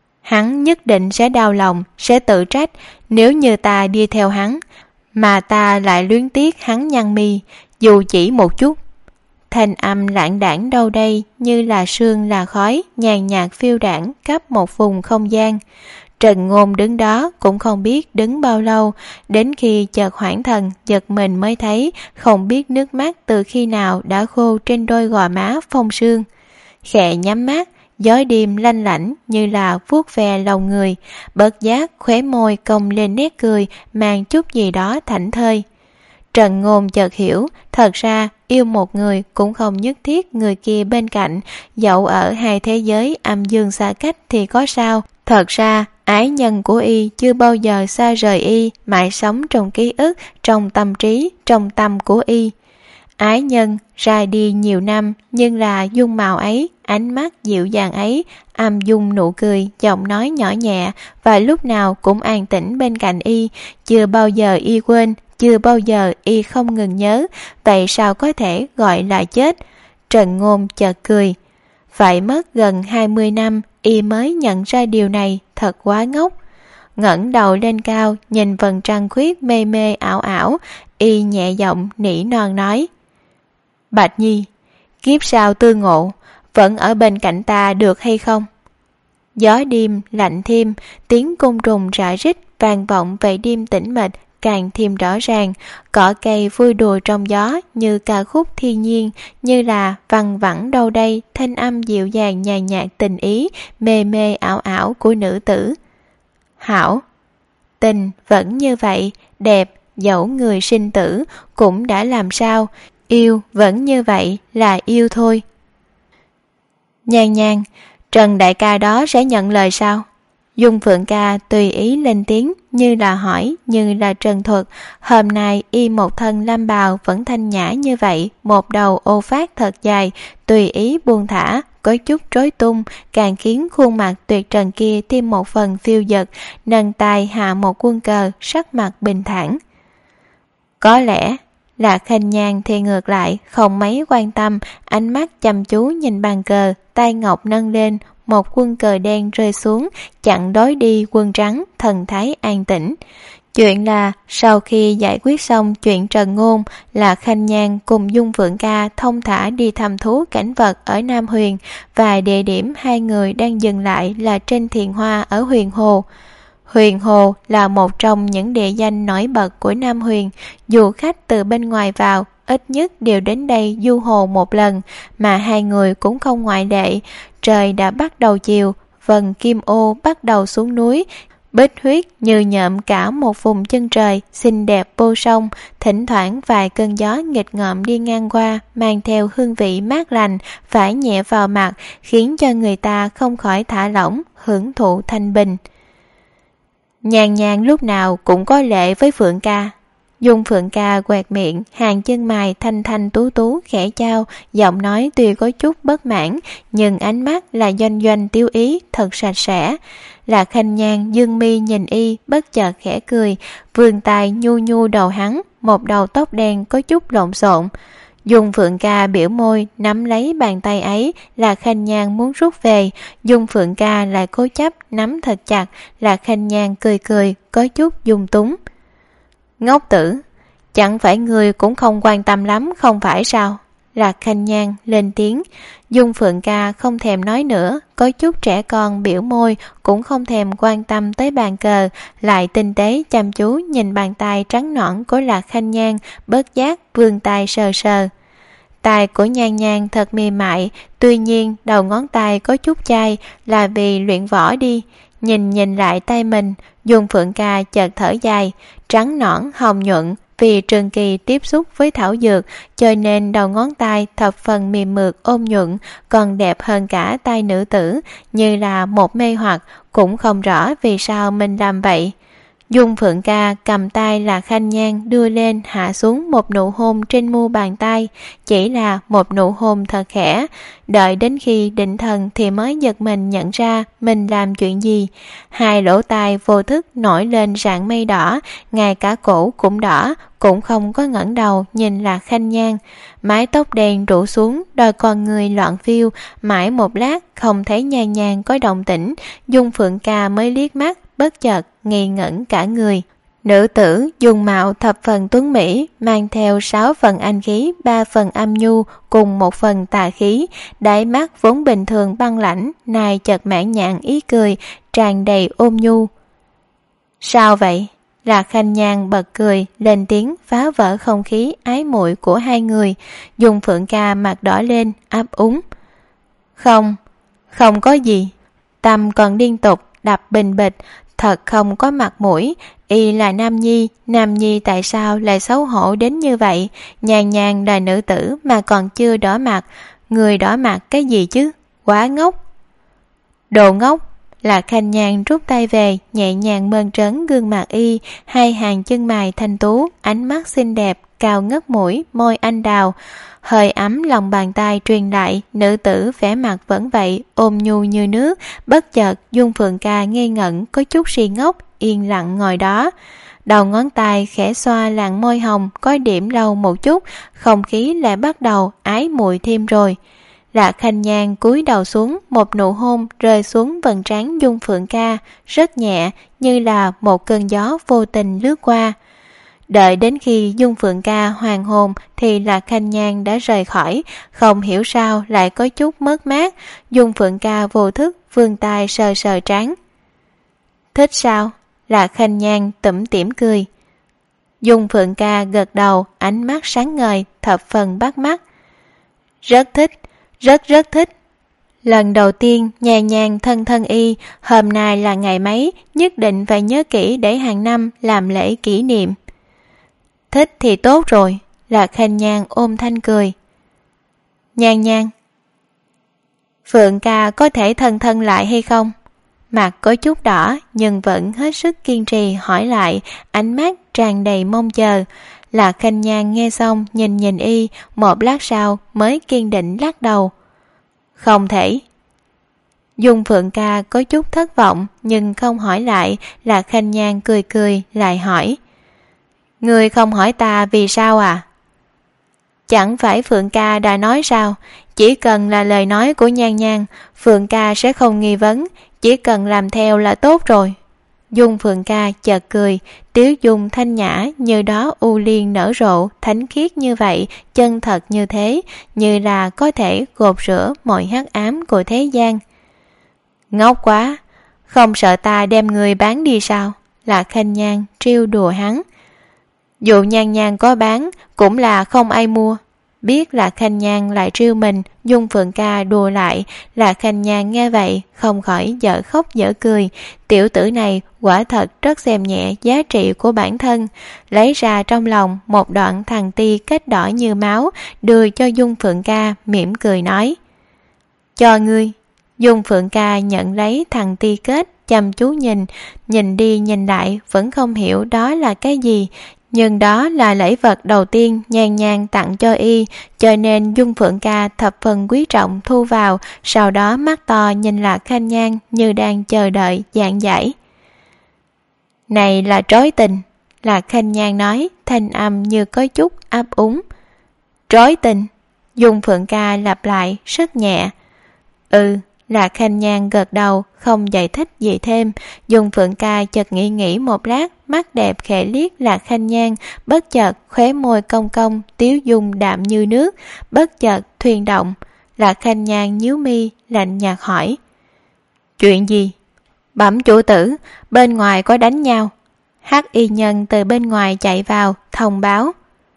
hắn nhất định sẽ đau lòng, sẽ tự trách nếu như ta đi theo hắn, mà ta lại luyến tiếc hắn nhăn mi, dù chỉ một chút. Thanh âm lãng đãng đâu đây như là sương là khói, nhàn nhạt phiêu đãng khắp một vùng không gian. Trần Ngôn đứng đó cũng không biết đứng bao lâu, đến khi chợt hoảng thần giật mình mới thấy không biết nước mắt từ khi nào đã khô trên đôi gò má phong sương. Khẽ nhắm mắt, gió đêm lanh lảnh như là vuốt ve lòng người, bất giác khóe môi cong lên nét cười mang chút gì đó thảnh thơi. Trần Ngôn chợt hiểu, thật ra yêu một người cũng không nhất thiết người kia bên cạnh, dẫu ở hai thế giới âm dương xa cách thì có sao. Thật ra ái nhân của y chưa bao giờ xa rời y, mãi sống trong ký ức, trong tâm trí, trong tâm của y. Ái nhân ra đi nhiều năm, nhưng là dung mạo ấy, ánh mắt dịu dàng ấy, âm dung nụ cười, giọng nói nhỏ nhẹ và lúc nào cũng an tĩnh bên cạnh y, chưa bao giờ y quên, chưa bao giờ y không ngừng nhớ, vậy sao có thể gọi là chết? Trần Ngôn chợt cười. Phải mất gần 20 năm y mới nhận ra điều này, thật quá ngốc. Ngẩng đầu lên cao, nhìn vầng trăng khuyết mê mê ảo ảo, y nhẹ giọng nỉ non nói: Bạch Nhi, kiếp sau tương ngộ, vẫn ở bên cạnh ta được hay không? Gió đêm lạnh thêm, tiếng côn trùng rã rít vang vọng về đêm tĩnh mịch càng thêm rõ ràng. Cỏ cây vui đùa trong gió như ca khúc thiên nhiên, như là văng vẳng đâu đây thanh âm dịu dàng nhàn nhạt tình ý mê mê ảo ảo của nữ tử. Hảo, tình vẫn như vậy, đẹp, dẫu người sinh tử cũng đã làm sao, yêu vẫn như vậy là yêu thôi. Nhan Nhan, Trần đại ca đó sẽ nhận lời sao? Dung Phượng Ca tùy ý lên tiếng, như là hỏi, như là trần thuật. Hôm nay y một thân lam bào vẫn thanh nhã như vậy, một đầu ô phát thật dài, tùy ý buông thả, có chút rối tung, càng khiến khuôn mặt tuyệt trần kia thêm một phần phiêu dật, nâng tay hạ một quân cờ, sắc mặt bình thản. Có lẽ là Khanh Nhan thì ngược lại, không mấy quan tâm, ánh mắt chăm chú nhìn bàn cờ, tay ngọc nâng lên, một quân cờ đen rơi xuống, chặn đối đi quân trắng, thần thái an tĩnh. Chuyện là sau khi giải quyết xong chuyện Trần Ngôn, là Khanh Nhan cùng Dung Phượng Ca thông thả đi thăm thú cảnh vật ở Nam Huyền, và địa điểm hai người đang dừng lại là trên Thiền Hoa ở Huyền Hồ. Huyền Hồ là một trong những địa danh nổi bật của Nam Huyền, du khách từ bên ngoài vào ít nhất đều đến đây du hồ một lần, mà hai người cũng không ngoại lệ. Trời đã bắt đầu chiều, vầng kim ô bắt đầu xuống núi, bích huyết như nhợm cả một vùng chân trời xinh đẹp vô song. Thỉnh thoảng vài cơn gió nghịch ngợm đi ngang qua, mang theo hương vị mát lành phả nhẹ vào mặt, khiến cho người ta không khỏi thả lỏng, hưởng thụ thanh bình. Nhan Nhan lúc nào cũng có lệ với Phượng Ca. Dung Phượng Ca quẹt miệng, hàng chân mày thanh thanh tú tú khẽ chao, giọng nói tuy có chút bất mãn, nhưng ánh mắt là doanh doanh tiêu ý, thật sạch sẽ. Là Khanh Nhan dương mi nhìn y, bất chợt khẽ cười, vươn tay nhu nhu đầu hắn, một đầu tóc đen có chút lộn xộn. Dung Phượng Ca biểu môi nắm lấy bàn tay ấy, là Khanh Nhan muốn rút về, Dung Phượng Ca lại cố chấp nắm thật chặt, là Khanh Nhan cười cười, có chút dung túng. Ngốc tử, chẳng phải ngươi cũng không quan tâm lắm không phải sao? Lạc Khanh Nhan lên tiếng. Dung Phượng Ca không thèm nói nữa, có chút trẻ con biểu môi, cũng không thèm quan tâm tới bàn cờ, lại tinh tế chăm chú nhìn bàn tay trắng nõn của Lạc Khanh Nhan, bất giác vươn tay sờ sờ. Tay của Nhan Nhan thật mềm mại, tuy nhiên đầu ngón tay có chút chai, là vì luyện võ đi. Nhìn lại tay mình, Dung Phượng Ca chợt thở dài, trắng nõn hồng nhuận, vì trường kỳ tiếp xúc với thảo dược, cho nên đầu ngón tay thập phần mềm mượt ôn nhuận, còn đẹp hơn cả tay nữ tử, như là một mê hoặc, cũng không rõ vì sao mình làm vậy. Dung Phượng Ca cầm tay Lạc Khanh Nhan đưa lên hạ xuống một nụ hôn trên mu bàn tay, chỉ là một nụ hôn thật khẽ. Đợi đến khi định thần thì mới giật mình nhận ra mình làm chuyện gì. Hai lỗ tai vô thức nổi lên rạng mây đỏ, ngay cả cổ cũng đỏ, cũng không có ngẩng đầu nhìn Lạc Khanh Nhan. Mái tóc đen rủ xuống, đôi con người loạn phiêu, mãi một lát không thấy Nhan Nhan có động tĩnh, Dung Phượng Ca mới liếc mắt, bất chợt nghi ngẩn cả người. Nữ tử dung mạo thập phần tuấn mỹ, mang theo 6 phần anh khí, 3 phần âm nhu, cùng 1 phần tà khí. Đáy mắt vốn bình thường băng lãnh, nay chợt mãn nhãn ý cười, tràn đầy ôn nhu. Sao vậy? Lạc Khanh Nhan bật cười, lên tiếng phá vỡ không khí ái muội của hai người. Dung Phượng Ca mặt đỏ lên, ấp úng. Không có gì. Tâm còn liên tục đập bình bịch, thật không có mặt mũi. Y là nam nhi tại sao lại xấu hổ đến như vậy? Nhan Nhan là nữ tử mà còn chưa đỏ mặt, người đỏ mặt cái gì chứ? Quá ngốc. Đồ ngốc. Lạc Khanh Nhan rút tay về, nhẹ nhàng mơn trớn gương mặt y, hai hàng chân mày thanh tú, ánh mắt xinh đẹp, cao ngất mũi, môi anh đào. Hơi ấm lòng bàn tay truyền lại, nữ tử vẻ mặt vẫn vậy, ôm nhu như nước. Bất chợt Dung Phượng Ca ngây ngẩn, có chút si ngốc, yên lặng ngồi đó. Đầu ngón tay khẽ xoa làn môi hồng, có điểm lâu một chút, không khí lại bắt đầu ái muội thêm rồi. Lạc Khanh Nhan cúi đầu xuống, một nụ hôn rơi xuống vầng trán Dung Phượng Ca, rất nhẹ, như là một cơn gió vô tình lướt qua. Đợi đến khi Dung Phượng Ca hoàn hồn thì Lạc Khanh Nhan đã rời khỏi, không hiểu sao lại có chút mất mát. Dung Phượng Ca vô thức vươn tay sờ sờ trán. Thích sao? Lạc Khanh Nhan tủm tỉm cười. Dung Phượng Ca gật đầu, ánh mắt sáng ngời, thập phần bắt mắt. Rất thích, rất thích. Lần đầu tiên Nhan Nhan thân y, hôm nay là ngày mấy, nhất định phải nhớ kỹ để hàng năm làm lễ kỷ niệm. Thích thì tốt rồi. Lạc Khanh Nhan ôm thanh cười. Nhan Nhan, Phượng Ca có thể thân lại hay không? Mặt có chút đỏ nhưng vẫn hết sức kiên trì hỏi lại, ánh mắt tràn đầy mong chờ. Lạc Khanh Nhan nghe xong nhìn y, một lát sau mới kiên định lắc đầu. Không thể. Dung Phượng Ca có chút thất vọng nhưng không hỏi lại. Lạc Khanh Nhan cười lại hỏi. Ngươi không hỏi ta vì sao à? Chẳng phải Phượng Ca đã nói sao, chỉ cần là lời nói của Nhan Nhan, Phượng Ca sẽ không nghi vấn, chỉ cần làm theo là tốt rồi. Dung Phượng Ca chợt cười, tiếu dung thanh nhã như đó u liên nở rộ, thánh khiết như vậy, chân thật như thế, như là có thể gột rửa mọi hắc ám của thế gian. Ngốc quá, không sợ ta đem người bán đi sao? Lạc Khanh Nhan trêu đùa hắn. Dù Nhan Nhan có bán cũng là không ai mua. Biết Lạc Khanh Nhan lại trêu mình, Dung Phượng Ca đùa lại. Lạc Khanh Nhan nghe vậy không khỏi dở khóc dở cười. Tiểu tử này quả thật rất xem nhẹ giá trị của bản thân. Lấy ra trong lòng một đoạn thằng ti kết đỏ như máu, đưa cho Dung Phượng Ca, mỉm cười nói. Cho ngươi. Dung Phượng Ca nhận lấy thằng ti kết, chăm chú nhìn đi nhìn lại vẫn không hiểu đó là cái gì. Nhưng đó là lễ vật đầu tiên Nhan Nhan tặng cho y, cho nên Dung Phượng Ca thập phần quý trọng thu vào, sau đó mắt to nhìn Lạc Khanh Nhan như đang chờ đợi giảng giải. Này là trói tình, Lạc Khanh Nhan nói, thanh âm như có chút ấp úng. Trói tình? Dung Phượng Ca lặp lại rất nhẹ. Ừ. Lạc Khanh Nhan gật đầu, không giải thích gì thêm. Dung Phượng Ca chợt nghĩ một lát, mắt đẹp khẽ liếc Lạc Khanh Nhan, bất chợt khóe môi cong cong, tiếu dung đạm như nước, bất chợt thuyền động. Lạc Khanh Nhan nhíu mi, lạnh nhạt hỏi. Chuyện gì? Bẩm chủ tử, bên ngoài có đánh nhau. Hắc y nhân từ bên ngoài chạy vào, thông báo.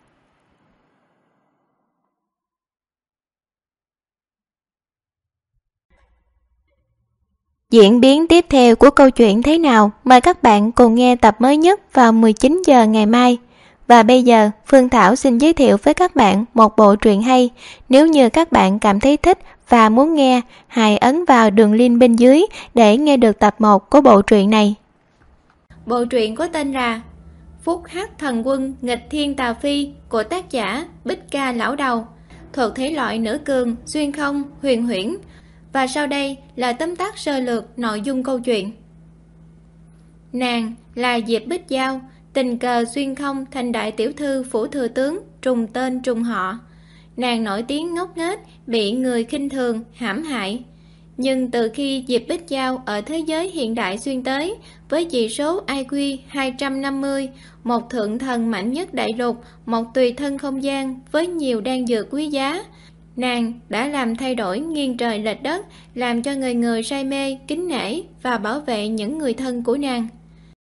Diễn biến tiếp theo của câu chuyện thế nào? Mời các bạn cùng nghe tập mới nhất vào 19 giờ ngày mai. Và bây giờ, Phương Thảo xin giới thiệu với các bạn một bộ truyện hay. Nếu như các bạn cảm thấy thích và muốn nghe, hãy ấn vào đường link bên dưới để nghe được tập 1 của bộ truyện này. Bộ truyện có tên là Phúc Hắc Thần Quân Nghịch Thiên Tà Phi của tác giả Bích Ca Lão Đầu, thuộc thể loại nữ cường, xuyên không, huyền huyễn. Và sau đây là tóm tắt sơ lược nội dung câu chuyện. Nàng là Diệp Bích Giao, tình cờ xuyên không thành đại tiểu thư phủ thừa tướng, trùng tên trùng họ. Nàng nổi tiếng ngốc nghếch, bị người khinh thường, hãm hại. Nhưng từ khi Diệp Bích Giao ở thế giới hiện đại xuyên tới, với chỉ số IQ 250, một thượng thần mạnh nhất đại lục, một tùy thân không gian với nhiều đan dược quý giá, nàng đã làm thay đổi nghiêng trời lệch đất, làm cho người người say mê, kính nể và bảo vệ những người thân của nàng.